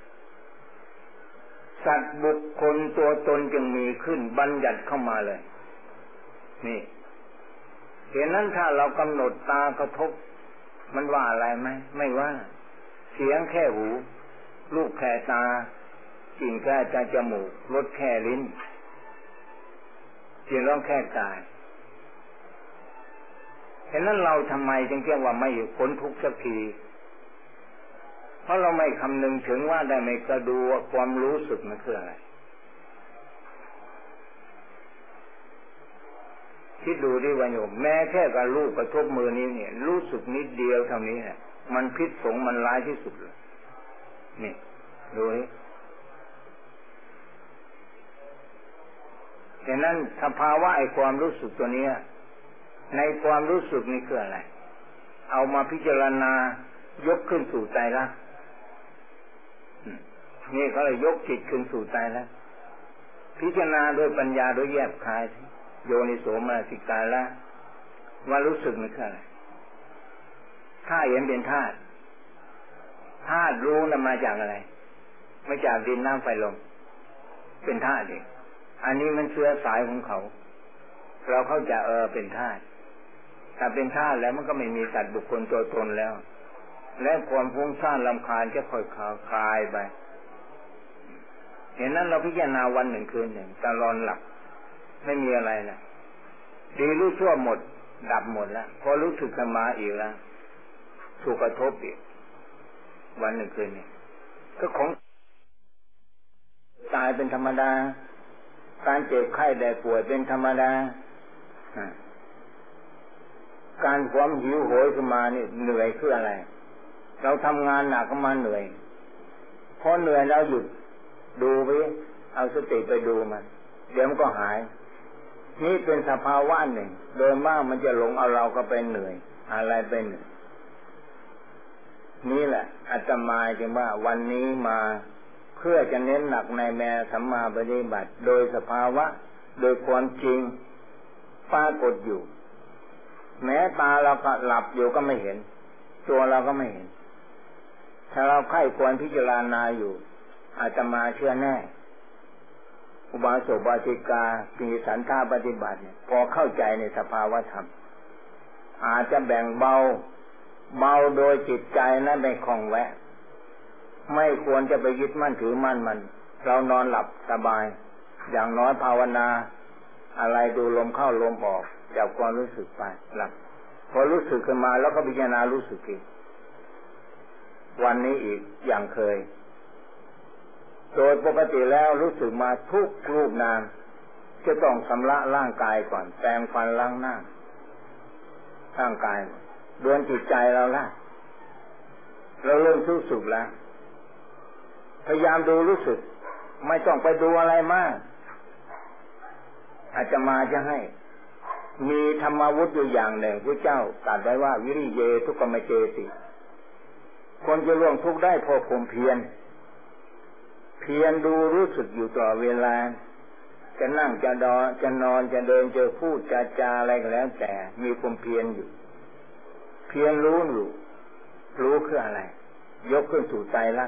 S1: สัตว์บุคคลตัวตนจึงมีขึ้นบัญญัติเข้ามาเลยนี่เหตุนั้นถ้าเรากำหนดตากระทบมันว่าอะไรไหมไม่ว่าเสียงแค่หูรูปแค่ตากลิ่นแค่จมูกรสแค่ลิ้นจึงต้องแค่ตายฉะนั้นเราทำไมจึงเรียกว่าไม่พ้นทุกข์สักทีเพราะเราไม่คำนึงถึงว่าได้ไม่กระดูว่าความรู้สึกมันคืออะไรคิดดูดิว่าโยมแม้แค่กับลูกกระทบมือนี้เนี่ยรู้สึกนิดเดียวเท่านี้เนี่ยมันพิษสงมันร้ายที่สุดเลยนี่ดูนี่ฉะนั้นสภาวะไอ้ความรู้สึกตัวนี้ในความรู้สึกนี่คืออะไรเอามาพิจารณายกขึ้นสู่ใจละนี่เขาเลยยกจิตขึ้นสู่ใจแล้วพิจารณาโดยปัญญาโดยแยบคายโยนิโสมนสิการละว่ารู้สึกนี่คืออะไรถ้าเห็นเป็นธาตุธาตุรู้นำมาจากอะไรไม่จากดินน้ำไฟลมเป็นธาตุเองอันนี้มันเชื้อสายของเขาเราเข้าใจเป็นธาตุถ้าเป็นธาตุแล้วมันก็ไม่มีสัตว์บุคคลตัวตนแล้วและความฟุ้งซ่านรำคาญจะค่อยคลายไปเห็นนั้นเราพิจารณาวันหนึ่งคืนหนึ่งตลอดหลับไม่มีอะไรนะดีรู้ชั่วหมดดับหมดแล้วพอรู้สึกขึ้นมาอีกแล้วถูกกระทบอีกวันหนึ่งคืนนี้ก็ของตายเป็นธรรมดาการเจ็บไข้ได้ป่วยเป็นธรรมดาการความหิวโหยขึ้นมานี่เหนื่อยคืออะไรเราทำงานหนักก็มาเหนื่อยพอเหนื่อยเราหยุดดูไปเอาสติไปดูมันเดี๋ยวมันก็หายนี่เป็นสภาวะหนึ่งโดยมากมันจะหลงเอาเราก็ไปเหนื่อยอะไรไปเหนื่อยนี่แหละอาตมาจึงว่าวันนี้มาเพื่อจะเน้นหนักในแม่สัมมาปฏิบัติโดยสภาวะโดยความจริงปรากฏอยู่แม้ตาเราก็หลับอยู่ก็ไม่เห็นตัวเราก็ไม่เห็นถ้าเราใคร่ควรพิจารณาอยู่อาตมาเชื่อแน่อุบาสกอุบาสิกามีสันทาปฏิบัติพอเข้าใจในสภาวะธรรมอาจจะแบ่งเบาโดยจิตใจนั้นไม่คล่องแวะไม่ควรจะไปยึดมั่นถือมั่นมันเรานอนหลับสบายอย่างน้อยภาวนาอะไรดูลมเข้าลมออกจับความรู้สึกไปหลับพอรู้สึกขึ้นมาแล้วก็พิจารณารู้สึกอีกวันนี้อีกอย่างเคยโดยปกติแล้วรู้สึกมาทุกรูปนามจะต้องชำระร่างกายก่อนแปรงฟันล้างหน้าร่างกายดวงจิตใจเราละเราเริ่มรู้สึกแล้วพยายามดูรู้สึกไม่ต้องไปดูอะไรมากอาจจะมาจะให้มีธรรมวุฒิอยู่อย่างหนึ่งพระเจ้าตรัสไว้ว่าวิริเยทุกขมเจติคนจะล่วงทุกข์ได้เพราะความเพียรดูรู้สึกอยู่ตลอดเวลาจะนั่งจะนอนจะเดินจะพูดจะจาอะไรก็แล้วแต่มีความเพียรอยู่เพียรรู้อยู่รู้คืออะไรยกขึ้นสู่ใจละ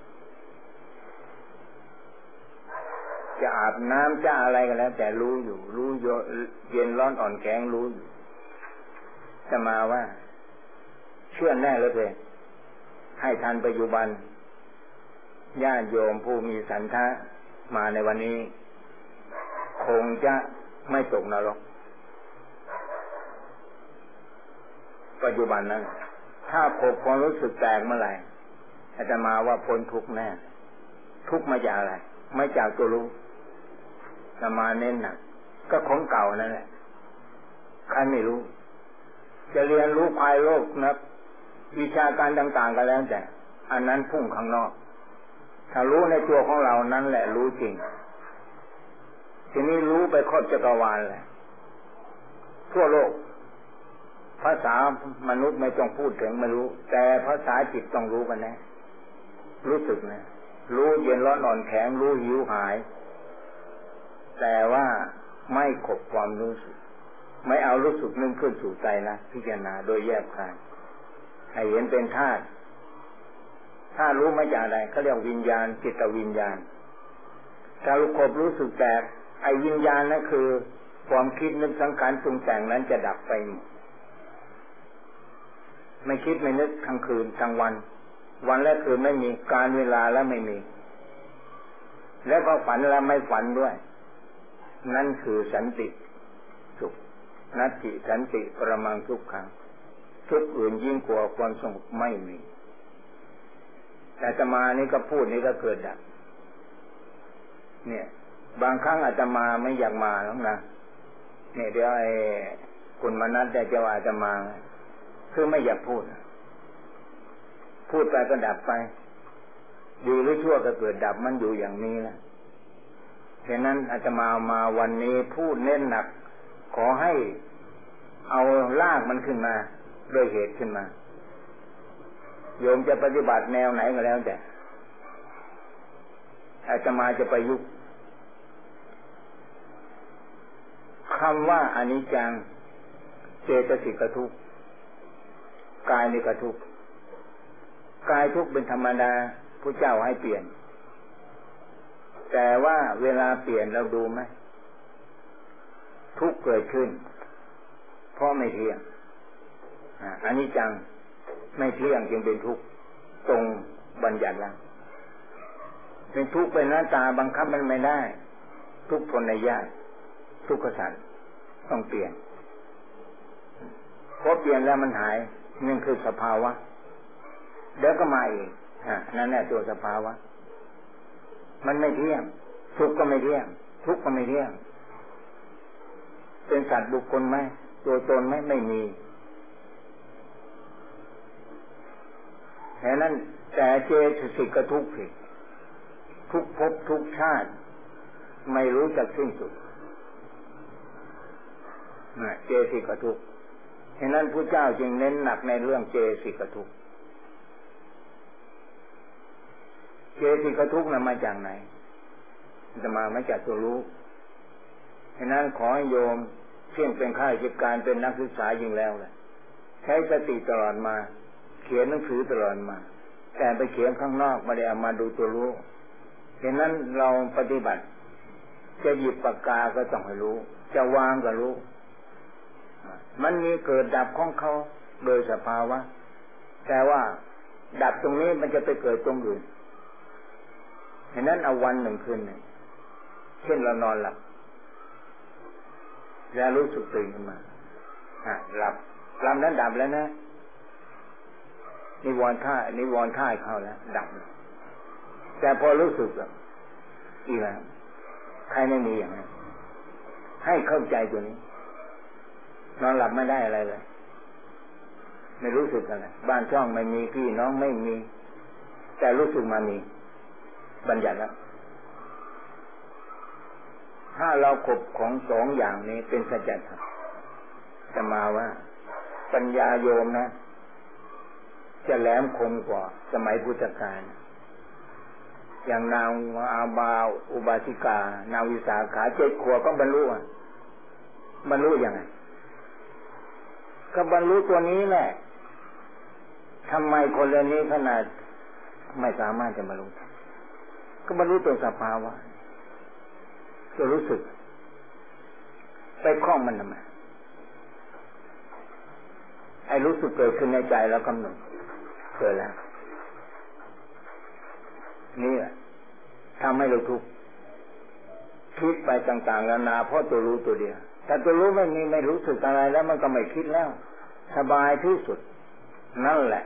S1: จะอาบน้ำจะอะไรก็แล้วแต่รู้อยู่รู้เย็นร้อนอ่อนแข็งรู้อยู่จะมาว่าเชื่อแน่เลยเพื่อให้ทันปัจจุบันญาติโยมผู้มีสันทะมาในวันนี้คงจะไม่ตกนรกปัจจุบันนั้นถ้าพบความรู้สึกแตกเมื่อไหร่อาจจะมาว่าพ้นทุกข์แน่ทุกข์มาจากอะไรไม่จากตัวรู้จะมาเน้นหนักก็ของเก่านั่นแหละใครไม่รู้จะเรียนรู้ภายโลกนะวิชาการต่างๆก็แล้วแต่อันนั้นพุ่งข้างนอกถ้ารู้ในตัวของเรานั้นแหละรู้จริงทีนี้รู้ไปครอบจักรวาลแหละทั่วโลกภาษามนุษย์ไม่ต้องพูดถึงไม่รู้แต่ภาษาจิตต้องรู้กันแน่รู้สึกนะรู้เย็นร้อนอ่อนแข็งรู้หิวหายแต่ว่าไม่ขบความรู้สึกไม่เอารู้สึกนึ่งขึ้นสู่ใจนะพิจารณาโดยแยบคายให้เห็นเป็นธาตุถ้ารู้มาจากอะไรเขาเรียกวิญญาณจิตวิญญาณถ้ารู้ขบรู้สึกแตกไอ้วิญญาณนั่นคือความคิดนึกสังขารปรุงแต่งนั้นจะดับไปไม่คิดไม่นึกทั้งคืนทั้งวันและคืนไม่มีการเวลาแล้วไม่มีแล้วก็ฝันแล้วไม่ฝันด้วยนั่นคือสันตินัตถิสันติปรมังทุกขังทุกข์อื่นยิ่งกว่าความสงบไม่มีแต่อาตมานี่ก็พูดนี่ก็เกิดดับเนี่ยบางครั้งอาตมาไม่อยากมาหรอกนะเนี่ยเดี๋ยวไอ้คุณมนัสจะว่าอาตมาคือไม่อยากพูดไปก็ดับไปดีหรือชั่วก็เกิดดับมันอยู่อย่างนี้แหละฉะนั้นอาตมาวันนี้พูดเน้นหนักขอให้เอาลากมันขึ้นมาโดยเหตุขึ้นมาโยมจะปฏิบัติแนวไหนก็แล้วแต่อาตมาจะประยุกต์คำว่าอนิจจังเจตสิกทุกข์กายนี่ก็ทุกข์กายทุกข์เป็นธรรมดาพระเจ้าให้เปลี่ยนแต่ว่าเวลาเปลี่ยนเราดูไหมทุกข์เกิดขึ้นเพราะไม่เที่ยงอนิจจังไม่เที่ยงจึงเป็นทุกข์ตรงบัญญัติแล้วเป็นทุกข์เป็นหน้าตาบังคับมันไม่ได้ทุกข์ทนในญาติทุกขสันต้องเปลี่ยนพอเปลี่ยนแล้วมันหายนั่นคือสภาวะเดี๋ยวก็มาอีกนั่นแหละตัวสภาวะมันไม่เที่ยงทุกข์ก็ไม่เที่ยงทุกข์ก็ไม่เที่ยงเป็นสัตว์บุคคลไหมตัวตนไหมไม่มีแค่นั้นแต่เจตสิกทุกข์สิทุกภพทุกชาติไม่รู้จักสิ้นสุดเจตสิกทุกข์ฉะนั้นพระเจ้าจึงเน้นหนักในเรื่องเจตสิกทุกข์เจตสิกทุกข์นั้นมาจากไหนจะมาจากตัวรู้ฉะนั้นขอให้โยมเพียงเป็นข้าราชการเป็นนักศึกษายิ่งแล้วแหละใช้สติตลอดมาเขียนหนังสือตลอดมาแต่ไปเขียนข้างนอกไม่ได้เอามาดูตัวรู้ฉะนั้นเราปฏิบัติจะหยิบปากกาก็ต้องให้รู้จะวางก็รู้มันมีเกิดดับของเขาโดยสภาวะแต่ว่าดับตรงนี้มันจะไปเกิดตรงอื่นฉะนั้นเอาวันหนึ่งคืนหนึ่งเช่นเรานอนหลับแล้วรู้สึกตื่นขึ้นมาหลับนั้นดับแล้วนะนิวรณ์ท่าเข้าแล้วดับแต่พอรู้สึกอีกแล้วใครไม่มีอย่างนั้นให้เข้าใจตัวนี้นอนหลับไม่ได้อะไรเลยไม่รู้สึกอะไรบ้านช่องไม่มีพี่น้องไม่มีแต่รู้สึกมามีบัญญัติแล้วถ้าเราครบของสองอย่างนี้เป็นสัจธรรมจะมาว่าปัญญาโยมนะจะแหลมคมกว่าสมัยพุทธกาลอย่างนางอาบาอุบาสิกานางวิสาขา7 ขวบก็บรรลุยังไงก็บรรลุตัวนี้แหละทำไมคนเรื่องนี้ขนาดไม่สามารถจะบรรลุก็บรรลุตัวสภาวะจะรู้สึกไปคล้องมันทำไมไอ้รู้สึกเกิดขึ้นในใจแล้วกำหนดเกิดแล้วนี่แหละทำให้เราทุกข์คิดไปต่างๆนานาเพราะตัวรู้ตัวเดียวแต่ตัวรู้ไม่รู้สึกอะไรแล้วมันก็ไม่คิดแล้วสบายที่สุดนั่นแหละ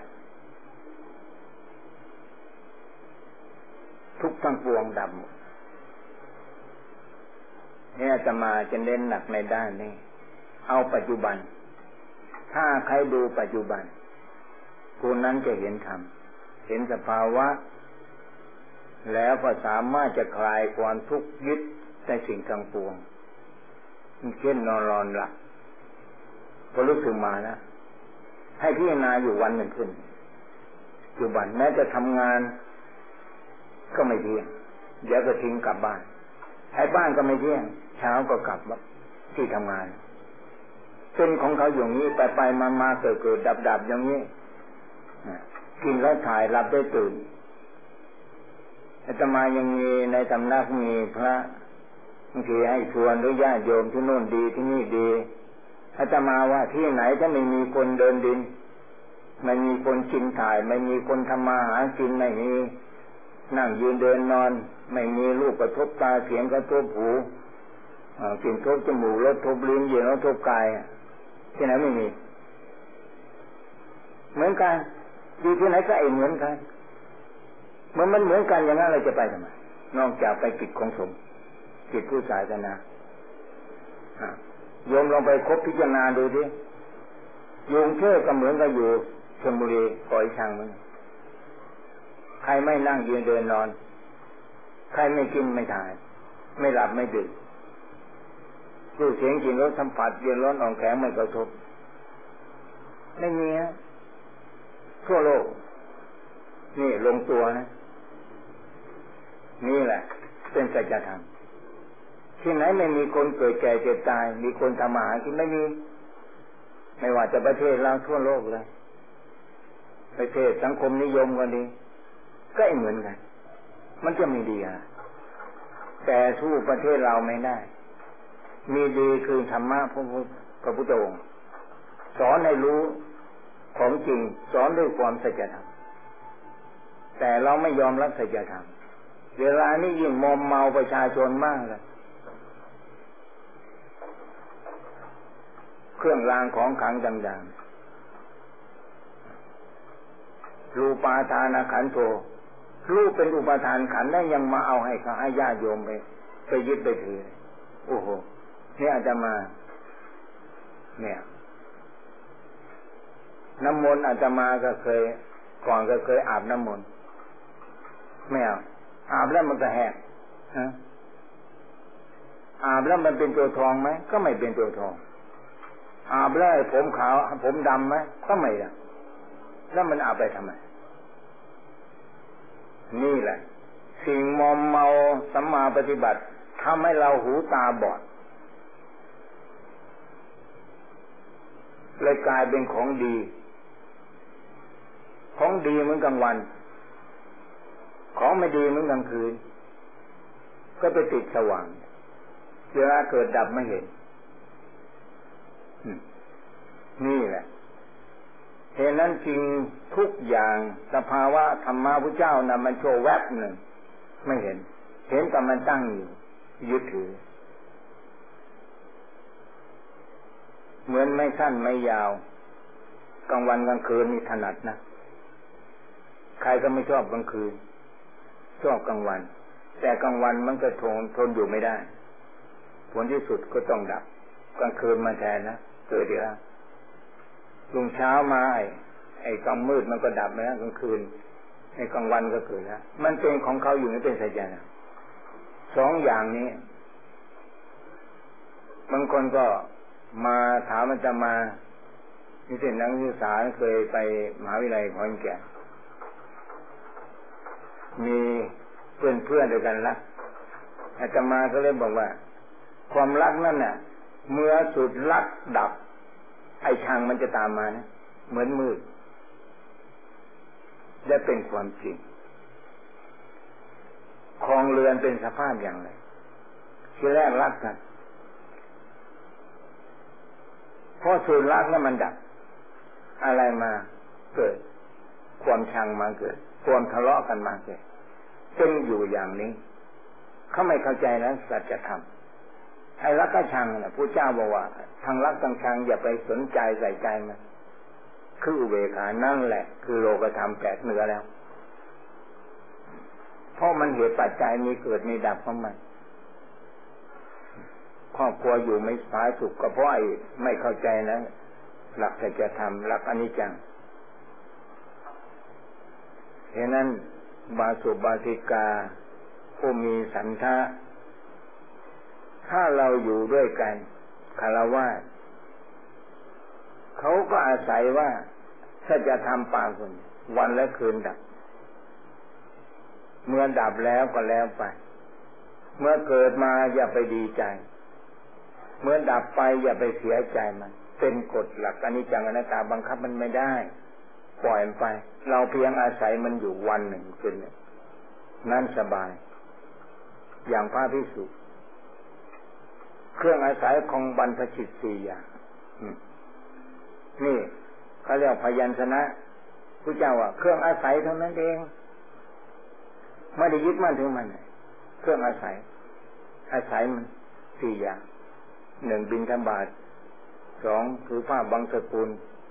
S1: ทุกข์ทั้งปวงดับหมดเนี่ยจะมาจะเน้นหนักในด้านนี้เอาปัจจุบันถ้าใครดูปัจจุบันผู้นั้นจะเห็นธรรมเห็นสภาวะแล้วก็สามารถจะคลายความทุกข์ยึดในสิ่งทั้งปวงเช่นนอนหลับก็รู้สึกมาแล้วให้พิจารณาอยู่วันหนึ่งขึ้นปัจจุบันแม้จะทำงานก็ไม่เที่ยงเดี๋ยวก็ทิ้งกลับบ้านไอ้บ้านก็ไม่เที่ยงเช้าก็กลับที่ทำงานเป็นของเขาอย่างนี้ไปมาเกิดดับอย่างนี้กินแล้วถ่ายหลับได้ตื่นอาตมายังมีในตำนักมีพระบางทีให้ชวนหรือญาติโยมที่โน่นดีที่นี่ดีอาตมาว่าที่ไหนถ้าไม่มีคนเดินดินไม่มีคนกินถ่ายไม่มีคนทำมาหากินไม่มีนั่งยืนเดินนอนไม่มีรูปกระทบตาเสียงกระทบหูกลิ่นกระทบจมูกรสกระทบลิ้นเย็นกระทบกายที่ไหนไม่มีเหมือนกันอยู่ที่ไหนก็เหมือนกันมันเหมือนกันอย่างนั้นเราจะไปทำไมนอกจากไปกิจของสงฆ์กิจผู้ศาสนาโยมลองไปคบพิจารณาดูดิโยมเชื่อก็เหมือนกับอยู่ชลบุรีปล่อยช่างมันใครไม่นั่งยืนเดินนอนใครไม่กินไม่ถ่ายไม่หลับไม่ดื่มรูปเสียงกลิ่นรสสัมผัสเย็นร้อนอ่อนแข็งไม่กระทบไม่มีทั่วโลกนี่ลงตัวนะนี่แหละเป็นสัจธรรมที่ไหนไม่มีคนเกิดแก่เจ็บตายมีคนทำมาหากินไม่มีไม่ว่าจะประเทศเราทั่วโลกเลยประเทศสังคมนิยมก็ดีก็เหมือนกันมันจะมีดีแต่สู้ประเทศเราไม่ได้มีดีคือธรรมะพระพุทธองค์สอนให้รู้ของจริงสอนด้วยความสัจธรรมแต่เราไม่ยอมรับสัจธรรมเวลานี้ยิ่งมอมเมาประชาชนมากเลยเครื่องรางของขลังต่างๆรูปาทานขันโธรูปเป็นอุปาทานขันธ์แล้วยังมาเอาให้เขาให้ญาติโยมไปยึดไปถือโอ้โหเนี่ยอาจจะมาเนี่ยน้ำมนต์อาจจะมาก็เคยก่อนก็เคยอาบน้ำมนต์ไม่เอาอาบแล้วมันก็แหกอาบแล้วมันเป็นตัวทองไหมก็ไม่เป็นตัวทองอาบแล้วผมขาวผมดำไหมก็ไม่ดำแล้วมันอาบไปทำไมนี่แหละสิ่งมอมเมาสัมมาปฏิบัติทำให้เราหูตาบอดเลยกลายเป็นของดีของดีเหมือนกลางวันของไม่ดีเหมือนกลางคืนก็ไปติดสว่างเวลาเกิดดับไม่เห็นนี่แหละเหตุนั้นจริงทุกอย่างสภาวะธรรมะพระเจ้านะมันโชว์แวบหนึ่งไม่เห็นแต่มันตั้งอยู่ยึดถือเหมือนไม่สั้นไม่ยาวกลางวันกลางคืนนี่ถนัดนะใครก็ไม่ชอบกลางคืนชอบกลางวันแต่กลางวันมันก็ทนอยู่ไม่ได้ผลที่สุดก็ต้องดับกลางคืนมาแทนนะเกิดเดี๋ยวรุ่งเช้ามาไอ้กลางมืดมันก็ดับไปแล้วกลางคืนในกลางวันก็เกิดแล้วมันเป็นของเขาอยู่นี่เป็นสัจจะนะสองอย่างนี้บางคนก็มาถามมันจะมานี่เป็นนักศึกษาเคยไปมหาวิทยาลัยขอนแก่นมีเพื่อนด้วยกันรักอาตมาก็เลยบอกว่าความรักนั่นน่ะเมื่อสุดรักดับไอ้ชังมันจะตามมานะเหมือนมืดและเป็นความจริงครองเรือนเป็นสภาพอย่างไรที่แรกรักกันพอสุดรักแล้วมันดับอะไรมาเกิดความชังมาเกิดความทะเลาะกันมาเกิดเป็นอยู่อย่างนี้เขาไม่เข้าใจแล้วสัจธรรมไอ้รักกับชังนะพระเจ้าบอกว่าทางรักทางชังอย่าไปสนใจใส่ใจมันคืออุเบกขานั่นแหละคือโลกธรรมแปดเหนือแล้วเพราะมันเหตุปัจจัยมีเกิดมีดับของมันครอบครัวอยู่ไม่สายสุขก็เพราะไอ้ไม่เข้าใจนะหลักสัจธรรมหลักอนิจจังฉะนั้นบาสุบาสิกาผู้มีสันทะถ้าเราอยู่ด้วยกันคฤหัสถ์เขาก็อาศัยว่าถ้าจะทำปางคนวันและคืนดับเมื่อดับแล้วก็แล้วไปเมื่อเกิดมาอย่าไปดีใจเมื่อดับไปอย่าไปเสียใจมันเป็นกฎหลักอนิจจังอนัตตาบังคับมันไม่ได้ปล่อยมันไปเราเพียงอาศัยมันอยู่วันหนึ่งคืนหนึ่งนั่นสบายอย่างพระภิกษุเครื่องอาศัยของบรรพชิตสี่อย่างนี่เขาเรียกพยัญชนะพระเจ้าว่าเครื่องอาศัยเท่านั้นเองไม่ได้ยึดมั่นถึงมันเครื่องอาศัยมันสี่อย่างหนึ่งบิณฑบาต 2ถือผ้าบังสกุล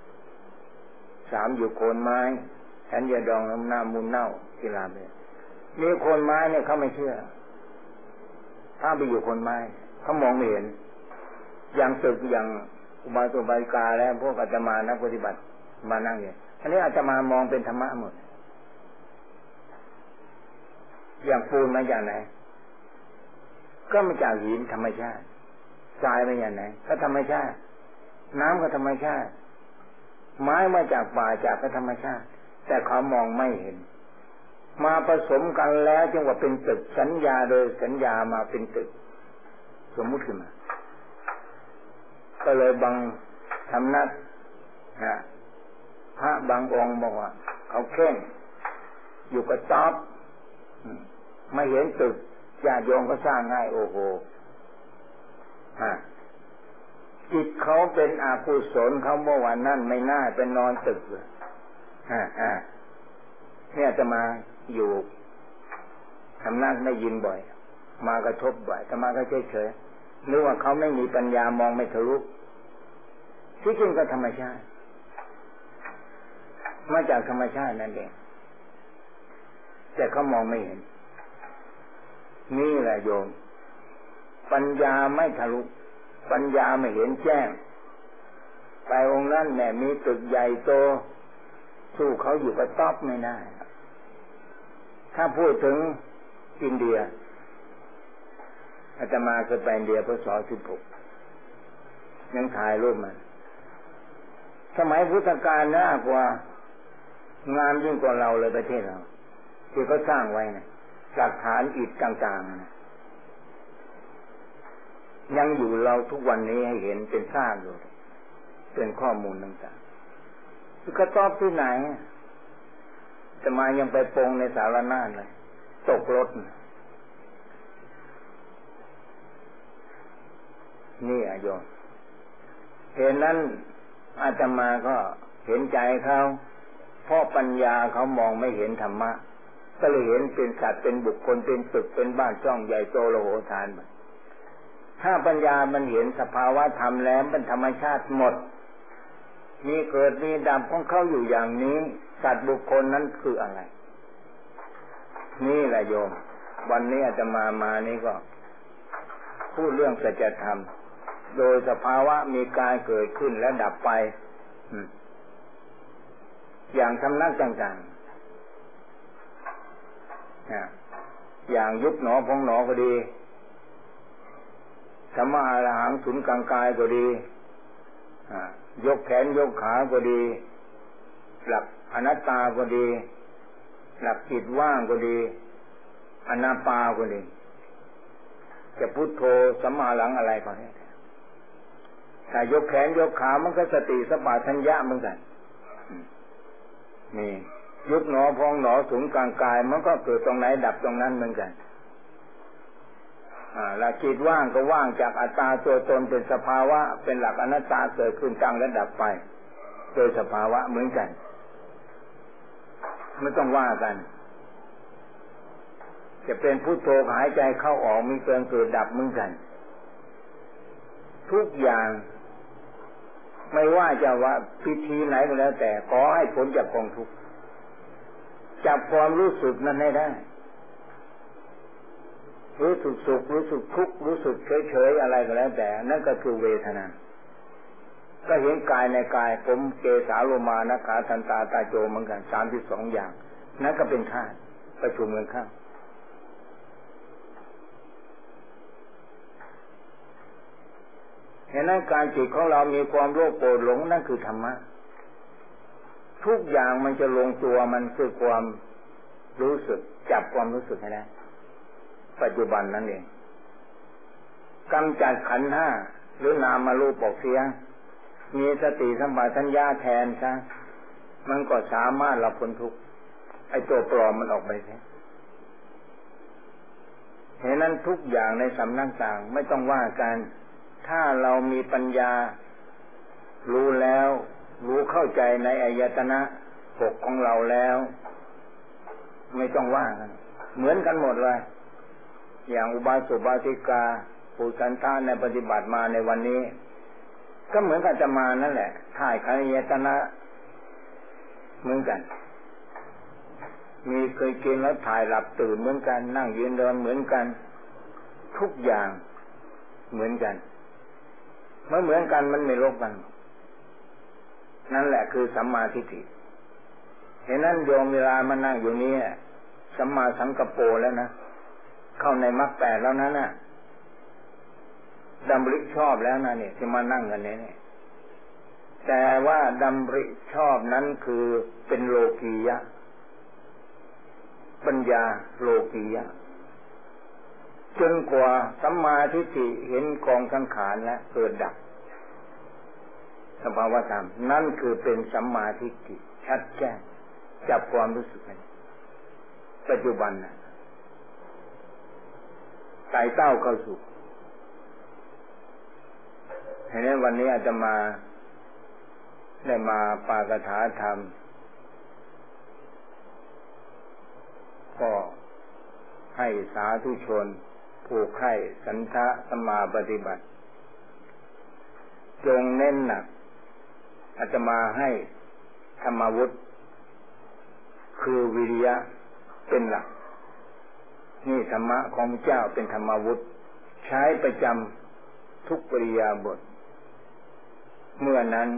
S1: 3อยู่โคนไม้ฉันยาดองน้ำมูลเน่ากีฬาเบสมีโคนไม้เนี่ยเขาไม่เชื่อถ้าไปอยู่โคนไม้เขามองไม่เห็นอย่างตึกอย่างอุบาสกอุบาสิกาแล้วพวกอาตมานักปฏิบัติมานั่งเนี่ยอันนี้อาตมามองเป็นธรรมะหมดอย่างปูนมาจากไหนก็มาจากหินธรรมชาติทรายมาจากไหนก็ธรรมชาติน้ำก็ธรรมชาติไม้มาจากป่าจากก็ธรรมชาติแต่เขามองไม่เห็นมาผสมกันแล้วจึงว่าเป็นตึกสัญญาโดยสัญญามาเป็นตึกสมมุติขึ้นมาก็เลยบางสำนักพระบางองค์บอกว่าเขาเข่งอยู่กับต๊อบไม่เห็นตึกญาติโยมก็สร้างง่ายโอ้โหจิตเขาเป็นอกุศลเขาเมื่อวันนั้นไม่น่าเป็นนอนตึกเลยเนี่ยจะมาอยู่สำนักได้ยินบ่อยมากระทบบ่อยแต่มาก็เฉยๆนึกว่าเขาไม่มีปัญญามองไม่ทะลุที่จริงก็ธรรมชาติมาจากธรรมชาตินั่นเองแต่เขามองไม่เห็นนี่แหละโยมปัญญาไม่ทะลุปัญญาไม่เห็นแจ้งไปองค์นั้นแม่มีตึกใหญ่โตสู้เขาอยู่กับต๊อบไม่ได้ถ้าพูดถึงอินเดียอาตมาเคยไปอินเดียพ.ศ. 16ยังถ่ายรูปมาสมัยพุทธกาลน่ากว่างามยิ่งกว่าเราเลยประเทศเราที่เขาสร้างไว้นะหลักฐานอิฐต่างๆนะยังอยู่เราทุกวันนี้ให้เห็นเป็นซากอยู่เป็นข้อมูลต่างๆคือกระต๊อบที่ไหนจะมายังไปโปงในสารนาเลยตกรถนี่โยมเห็นนั้นอาตมาก็เห็นใจเขาเพราะปัญญาเขามองไม่เห็นธรรมะก็เลยเห็นเป็นสัตว์เป็นบุคคลเป็นตึกเป็นบ้านช่องใหญ่โตโลโหฐานถ้าปัญญามันเห็นสภาวะธรรมแล้วเป็นธรรมชาติหมดมีเกิดมีดับของเขาอยู่อย่างนี้สัตว์บุคคลนั้นคืออะไรนี่แหละโยมวันนี้อาตมานี่ก็พูดเรื่องสัจธรรมโดยสภาวะมีการเกิดขึ้นและดับไปอย่างสำนักต่างๆอย่างยุบหนอพองหนอก็ดีสัมมาอรหังสุญญกลางกายก็ดียกแขนยกขาก็ดีหลักอนัตตาก็ดีหลักจิตว่างก็ดีอนาปาก็ดีจะพุทโธสัมมาหลังอะไรก็ได้ถ้ายกแขนยกขามันก็สติสัมปชัญญะเหมือนกันนี่ยุบหนอพองหนอสูงกลางกายมันก็เกิดตรงไหนดับตรงนั้นเหมือนกันหลักจิตว่างก็ว่างจากอัตตาตัวตนเป็นสภาวะเป็นหลักอนัตตาเกิดขึ้นตั้งและดับไปโดยสภาวะเหมือนกันไม่ต้องว่ากันจะเป็นพุทโธหายใจเข้าออกมีเกิดดับเหมือนกันทุกอย่างไม่ว่าจะว่าพิธีไหนก็แล้วแต่ขอให้ผลจากกองทุกข์จับความรู้สึกนั้นให้ได้รู้สึกสุขรู้สึกทุกข์รู้สึกเฉยๆอะไรก็แล้วแต่นั่นก็คือเวทนาก็เห็นกายในกายผมเกสาโลมานะขาทันตาตาโจเหมือนกัน32อย่างนั่นก็เป็นธาตุประชุมกันเข้าเห็นนั้นการจิตของเรามีความโลภโกรธหลงนั่นคือธรรมะทุกอย่างมันจะลงตัวมันคือความรู้สึกจับความรู้สึกให้ได้ปัจจุบันนั่นเองกำจัดขันธ์5หรือนามารูปออกเสียมีสติสัมปชัญญะแทนซะมันก็สามารถเราพ้นทุกข์ไอ้ตัวปลอมมันออกไปแท้เห็นนั้นทุกอย่างในสำนักต่างไม่ต้องว่ากันถ้าเรามีปัญญารู้แล้วรู้เข้าใจในอายตนะ6ของเราแล้วไม่ต้องว่ากันเหมือนกันหมดเลยอย่างอุบาสกอุบาสิกาผู้สันทานในปฏิบัติมาในวันนี้ก็เหมือนกับจะมานั่นแหละถ่ายขันยตนะเหมือนกันมีเคยกินแล้วถ่ายหลับตื่นเหมือนกันนั่งยืนเดินเหมือนกันทุกอย่างเหมือนกันเมื่อเหมือนกันมันไม่ลบกันนั่นแหละคือสัมมาทิฏฐิเห็นนั้นโยมเวลามานั่งอยู่นี้สัมมาสังกัปโปแล้วนะเข้าในมรรคแปดแล้วนั้นน่ะดำริชอบแล้วนะเนี่ยที่มานั่งกันเนี่ยแต่ว่าดำริชอบนั้นคือเป็นโลกียะปัญญาโลกียะจนกว่าสัมมาทิฏฐิเห็นกองสังขารและเกิดดับสภาวธรรมนั่นคือเป็นสัมมาทิฏฐิชัดแจ้งจับความรู้สึกกันปัจจุบันน่ะไต่เต้าเข้าสู่เห็นไหมวันนี้อาจจะมาได้มาปาฐกถาธรรมก็ให้สาธุชนผู้ใคร่สันทะสัมมาปฏิบัติจงเน้นหนักอาจจะมาให้ธรรมวุฒิคือวิริยะเป็นหลักนี่ธรรมะของพระเจ้าเป็นธรรมวุฒิใช้ประจำทุกปริยาบทเมื่อนั้น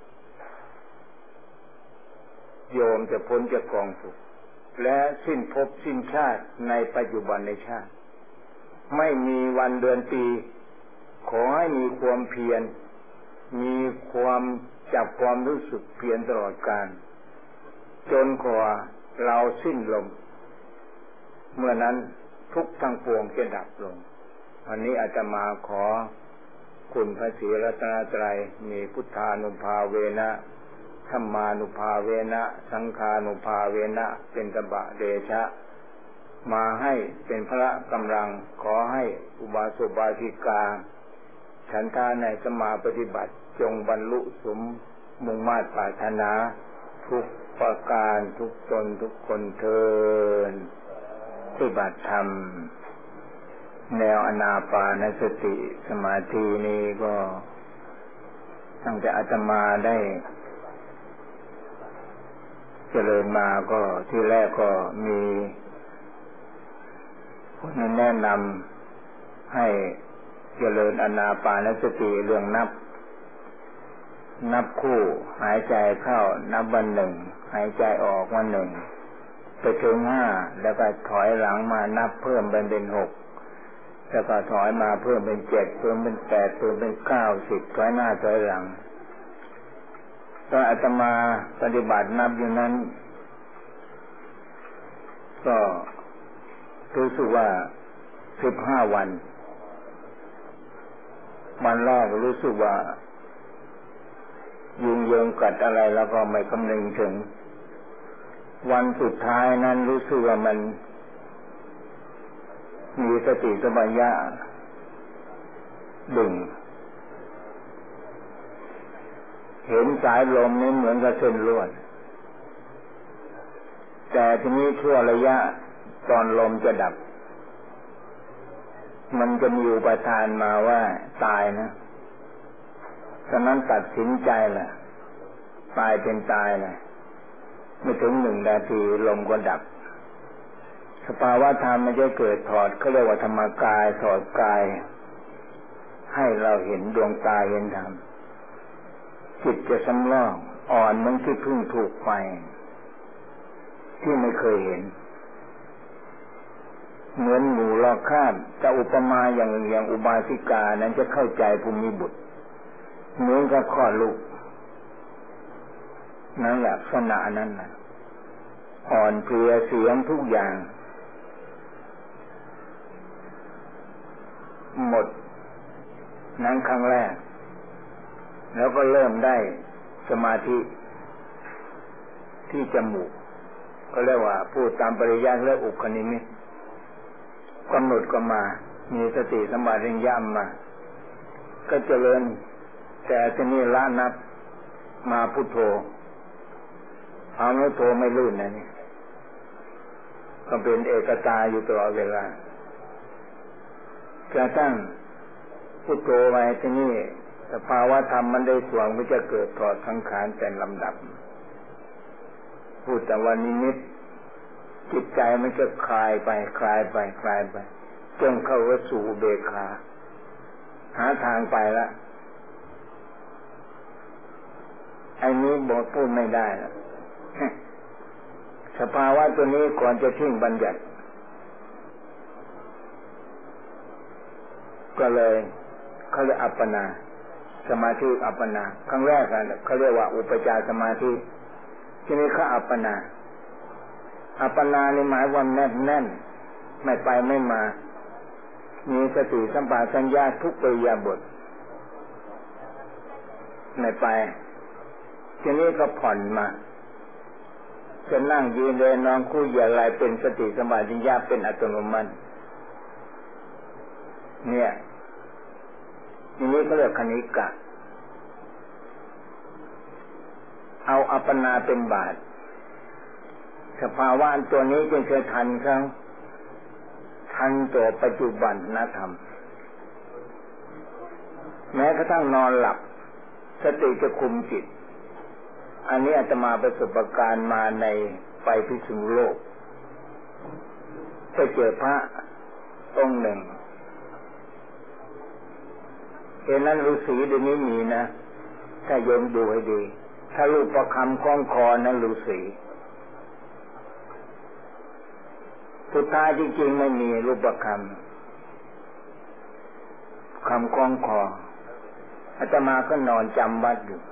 S1: โยมจะพ้นจากกองทุกข์และสิ้นภพสิ้นชาติในปัจจุบันในชาติไม่มีวันเดือนปีขอให้มีความเพียรมีความจับความรู้สึกเพียรตลอดกาลจนกว่าเราสิ้นลมเมื่อนั้นทุกข์ทั้งปวงจะดับลงวันนี้อาจจะมาขอคุณพระศรีรัตนตรัยมีพุทธานุภาเวนะธัมมานุภาเวนะสังฆานุภาเวนะเป็นตบะเดชะมาให้เป็นพระกำลังขอให้อุบาสกอุบาสิกาฉันทาในสมาปฏิบัติจงบรรลุสมมุ่งมา่ปรารถนาทุกประการทุกตนทุกคนเทินปฏิบัติธรรมแนวอานาปานสติสมาธินี้ก็ตั้งแต่อาตมาได้เจริญมาก็ที่แรกก็มีคนแนะนำให้เจริญอานาปานสติเรื่องนับคู่หายใจเข้านับวันหนึ่งหายใจออกวันหนึ่งไปถึง5แล้วก็ถอยหลังมานับเพิ่มเป็น6แล้วก็ถอยมาเพิ่มเป็น7เพิ่มเป็น8เพิ่มเป็น9 10ถอยหน้าถอยหลังตอนอาตมาปฏิบัตินับอยู่นั้นก็รู้สึกว่า15วันแรกรู้สึกว่ายุงเยิงกัดอะไรแล้วก็ไม่คำนึงถึงวันสุดท้ายนั้นรู้สึกว่ามันมีสติสัมปชัญญะดึงเห็นสายลมนี้เหมือนกับเส้นลวดแต่ทีนี้ชั่วระยะตอนลมจะดับมันจะมีอุปทานมาว่าตายนะฉะนั้นตัดสินใจแหละตายเป็นตายเลยไม่ถึง1 นาทีลมก็ดับสภาวะธรรมมันจะเกิดถอดเขาเรียกว่าธรรมกายถอดกายให้เราเห็นดวงตาเห็นธรรมจิตจะสำรอกอ่อนเหมือนที่พึ่งถูกไฟที่ไม่เคยเห็นเหมือนหมูลอกคราบจะอุปมาอย่างอุบาสิกานั้นจะเข้าใจภูมิบุตรเหมือนกับคลอดลูกนั่นแหละลักษณะนั้นนะอ่อนเพลียเสียงทุกอย่างหมดนั้นครั้งแรกแล้วก็เริ่มได้สมาธิที่จมูกก็เรียกว่าพูดตามปริยัติเรียกอุคนิมิตกำหนดก็มามีสติสัมปชัญญะมาก็เจริญแต่ทีนี้ละนับมาพุทโธเอาพุทโธไม่ลื่นนะนี่ก็เป็นเอกตาอยู่ตลอดเวลาจะตั้งพุทโธไว้ที่นี่สภาวะธรรมมันได้ส่วนก็จะเกิดถอดสังขารเป็นลำดับพูดแต่วันนิมิตจิตใจมันจะคลายไปจนเข้าสู่อุเบกขาหาทางไปละไอ้นี้บอกพูดไม่ได้ละสภาวะตัวนี้ก่อนจะทิ้งบัญญัติก็เลยเขาเรียกอัปปนาสมาธิอัปปนาครั้งแรกเขาเรียกว่าอุปจารสมาธิทีนี้เขาอัปปนานี่หมายว่าแน่นไม่ไปไม่มามีสติสัมปชัญญะทุกอิริยาบถไม่ไปทีนี้ก็ผ่อนมาจะนั่งยืนเดินนอนคู่อย่างไรเป็นสติสัมปชัญญะเป็นอัตโนมัติเนี่ยทีนี้ก็เรียกคณิกะเอาอัปปนาเป็นบาตสภาวะตัวนี้จึงเคยทันเขาทันตัวปัจจุบันธรรมแม้กระทั่งนอนหลับสติจะคุมจิตอันนี้อาตมาประสบการณ์มาในไปพิษณุโลกไปเจอพระองค์หนึ่งเห็นนั้นฤาษีเดี๋ยวนี้มีนะถ้าโยมดูให้ดีถ้ารูปประคำคล้องคอนั้นฤาษีสุดท้ายจริงๆไม่มีรูปประคำคล้องคออาตมาก็นอนจำวัดอยู่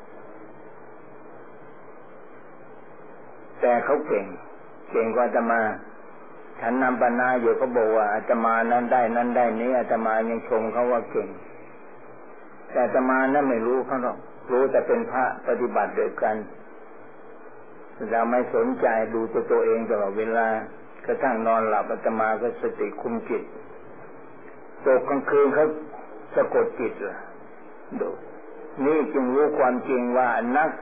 S1: แต่เขาเก่งกว่าอาตมาฉันนำปัญญาอยู่ก็บอกว่าอาตมานั้นได้นี้อาตมายังชมเขาว่าเก่งแต่อาตมานั้นไม่รู้เขาหรอกรู้แต่เป็นพระปฏิบัติเดียวกันเราไม่สนใจดูตัวเองตลอดเวลากระทั่งนอนหลับอาตมาก็สติคุมจิตตกกลางคืนเขาสะกดจิตล่ะดูนี่จึงรู้ความจริงว่านัก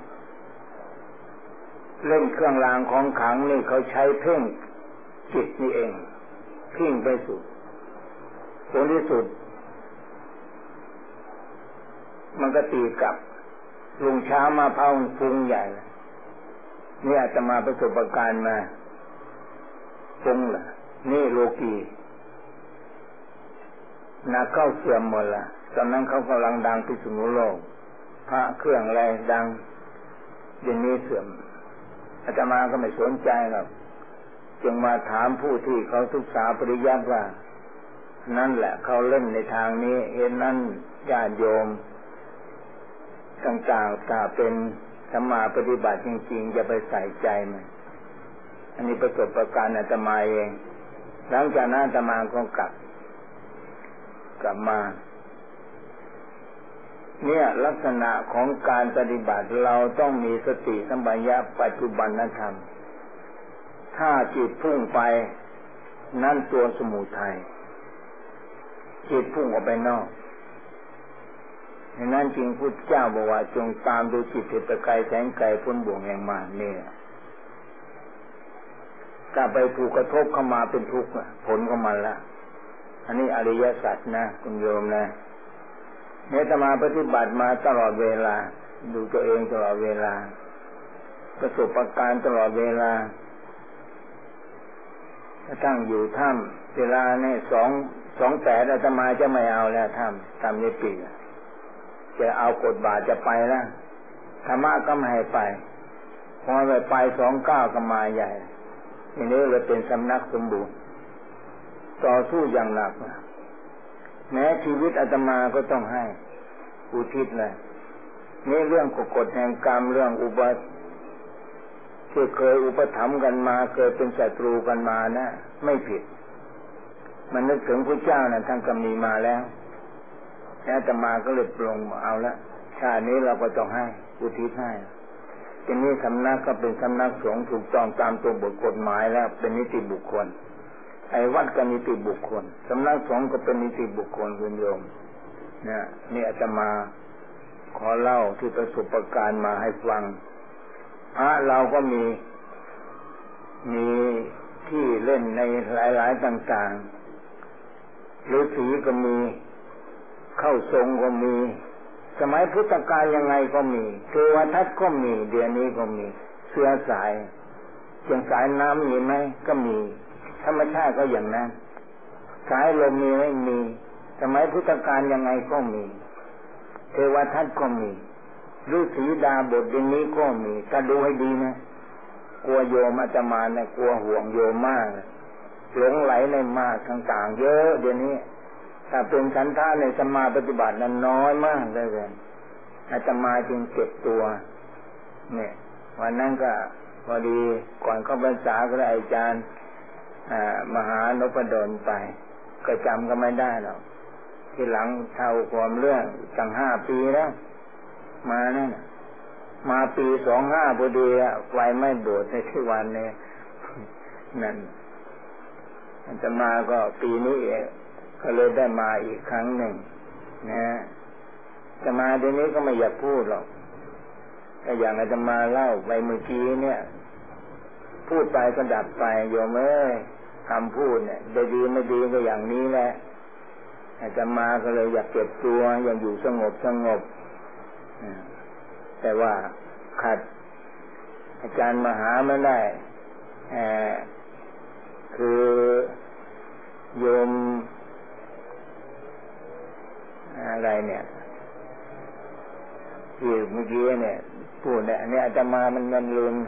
S1: เล่นเครื่องรางของขลังนี่เขาใช้เพ่งจิตนี่เองเพ่งไปสุดผลที่สุดมันก็ตีกลับลุงเช้ามาเผาฟุ้งใหญ่นี่อาจจะมาประสบการณ์มาฟุ้งล่ะนี่โลกีนาเข้าเสื่อมหมดละตอนนั้นเขากำลังดังพิษณุโลกพระเครื่องอะไรดังเดี๋ยวนี้เสื่อมอาตมาก็ไม่สนใจหรอกจึงมาถามผู้ที่เขาศึกษาปริยัติว่านั่นแหละเขาเล่นในทางนี้เห็นนั่นญาติโยมต่างๆถ้าเป็นสัมมาปฏิบัติจริงๆจะไปใส่ใจมันอันนี้ประสบการณ์อาตมาเองหลังจากนั้นอาตมาก็กลับมาเนี่ยลักษณะของการปฏิบัติเราต้องมีสติสัมปชัญญะปัจจุบันธรรมถ้าจิตพุ่งไปนั่นตัวสมุทัยจิตพุ่งออกไปนอกดังนั้นจริงพุทธเจ้าบอกว่าจงตามดูจิตเหตุไกลแสงไกลพ้นบ่วงแห่งมารเนี่ยกลับไปถูกกระทบเข้ามาเป็นทุกข์ผลของมันละอันนี้อริยสัจนะคุณโยมนะเนี่ยอาตมาปฏิบัติมาตลอดเวลาดูตัวเองตลอดเวลาประสบการณ์ตลอดเวลาตั้งอยู่ถ้ำเวลาเนี่ย2:28อาตมาจะไม่เอาแล้วถ้ำนี้ปิดจะเอากฎบาทจะไปแล้วธรรมะก็ไม่ให้ไปพอไป29ก็มาใหญ่ทีนี้เลยเป็นสำนักสมบูรณ์ต่อสู้อย่างหนักแม้ชีวิตอาตมาก็ต้องให้อุทิศเลยนี่เรื่องกฎแห่งกรรมเรื่องอุบัติที่เคยอุปถัมภ์กันมาเคยเป็นศัตรูกันมานะไม่ผิดมันนึกถึงพระเจ้านะท่านก็มีมาแล้วอาตมาก็เลยปลงเอาละชาตินี้เราก็ต้องให้อุทิศให้ทีนี้สำนักก็เป็นสำนักสงฆ์ถูกต้องตามตัวบทกฎหมายแล้วเป็นนิติบุคคลไอ้วัดก็นิติบุคคลสำนักสงฆ์ก็เป็นนิติบุคคลคุณโยมเนี่ยนี่อาตมาขอเล่าที่ประสบการณ์มาให้ฟังพระเราก็มีที่เล่นในหลายๆต่างๆฤาษีก็มีเข้าทรงก็มีสมัยพุทธกาลยังไงก็มีเทวทัตก็มีเดี๋ยวนี้ก็มีเสื้อสายเชียงสายน้ำมีไหมก็มีธรรมชาติก็อย่างนั้นสายลมมีไม่มีสมัยพุทธกาลยังไงก็มีเทวทัตก็มีฤาษีดาบทอย่างนี้ก็มีถ้าดูให้ดีนะกลัวโยมอาตมาเนี่ยกลัวห่วงโยมมากหลงไหลในมากต่างๆเยอะเดี๋ยวนี้ถ้าเป็นฉันทะในสมาปฏิบัตินั้นน้อยมากเลยอาตมาจึงเก็บตัวเนี่ยวันนั้นก็พอดีก่อนเข้าพรรษาก็ได้อาจารย์มหานพดลไปก็จำก็ไม่ได้หรอกที่หลังเท่าความเรื่องตั้ง5 ปีแล้วมานั่นมาปี25พอดีไฟไม่โบสถ์ในที่วันเนี่ยนั่นอาตมาก็ปีนี้เองก็เลยได้มาอีกครั้งหนึ่งนะจะมาเดี๋ยวนี้ก็ไม่อยากพูดหรอกแต่อย่างอาตมาเล่าไปเมื่อกี้เนี่ยพูดไปก็ดับไปโยมเอ้ยคำพูดเนี่ยได้ดีไม่ดีก็อย่างนี้แหละอาตมาก็เลยอยากเก็บตัวอยากอยู่สงบแต่ว่าขัดอาจารย์มหาไม่ได้คือโยมอะไรเนี่ยที่เมื่อกี้เนี่ยพูดเนี่ยอันนี้อาตมามันลืม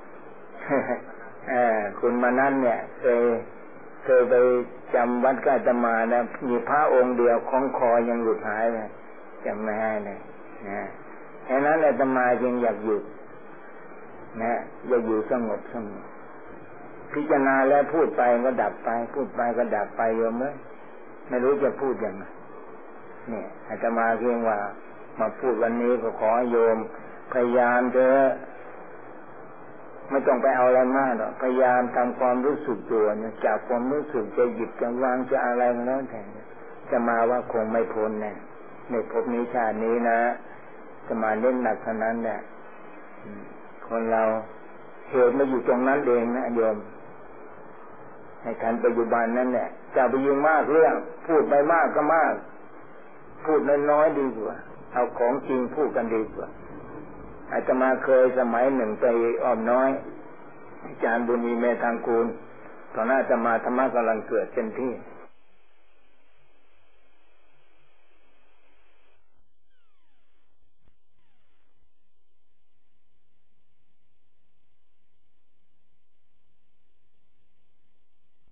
S1: คุณมานั่นเนี่ยเคยไปจำวัดกับอาตมานะมีพระองค์เดียวของคอยังหลุดหายเลยจำไม่ได้เลยนะแค่นั้นอาตมาจึงอยากอยู่นะอยากอยู่สงบพิจารณาแล้วพูดไปก็ดับไปพูดไปก็ดับไปโยมไม่รู้จะพูดยังไงเนี่ยอาตมาเพียงว่ามาพูดวันนี้ก็ขอโยมพยายามเถอะไม่ต้องไปเอาอะไรมากหรอกพยายามทำความรู้สึกตัวเนี่ยจากความรู้สึกจะหยิบจะวางจะอะไรก็แล้วแต่จะมาว่าคงไม่พ้นแน่ในภพนี้ชาตินี้นะจะมาเล่นหนักเท่านั้นแหละคนเราเหตุมาอยู่ตรงนั้นเองนะโยมในทันปัจจุบันนั้นเนี่ยจะไปยิ่งมากเรื่องพูดไปมากก็มากพูดน้อยๆดีกว่าเอาของจริงพูดกันดีกว่าอาตมาเคยสมัยหนึ่งไปอ้อมน้อยอาจารย์บุญมีเมธังกูลตอนนั้นอาตมาธรรมะกำลังเกิดเต็มที่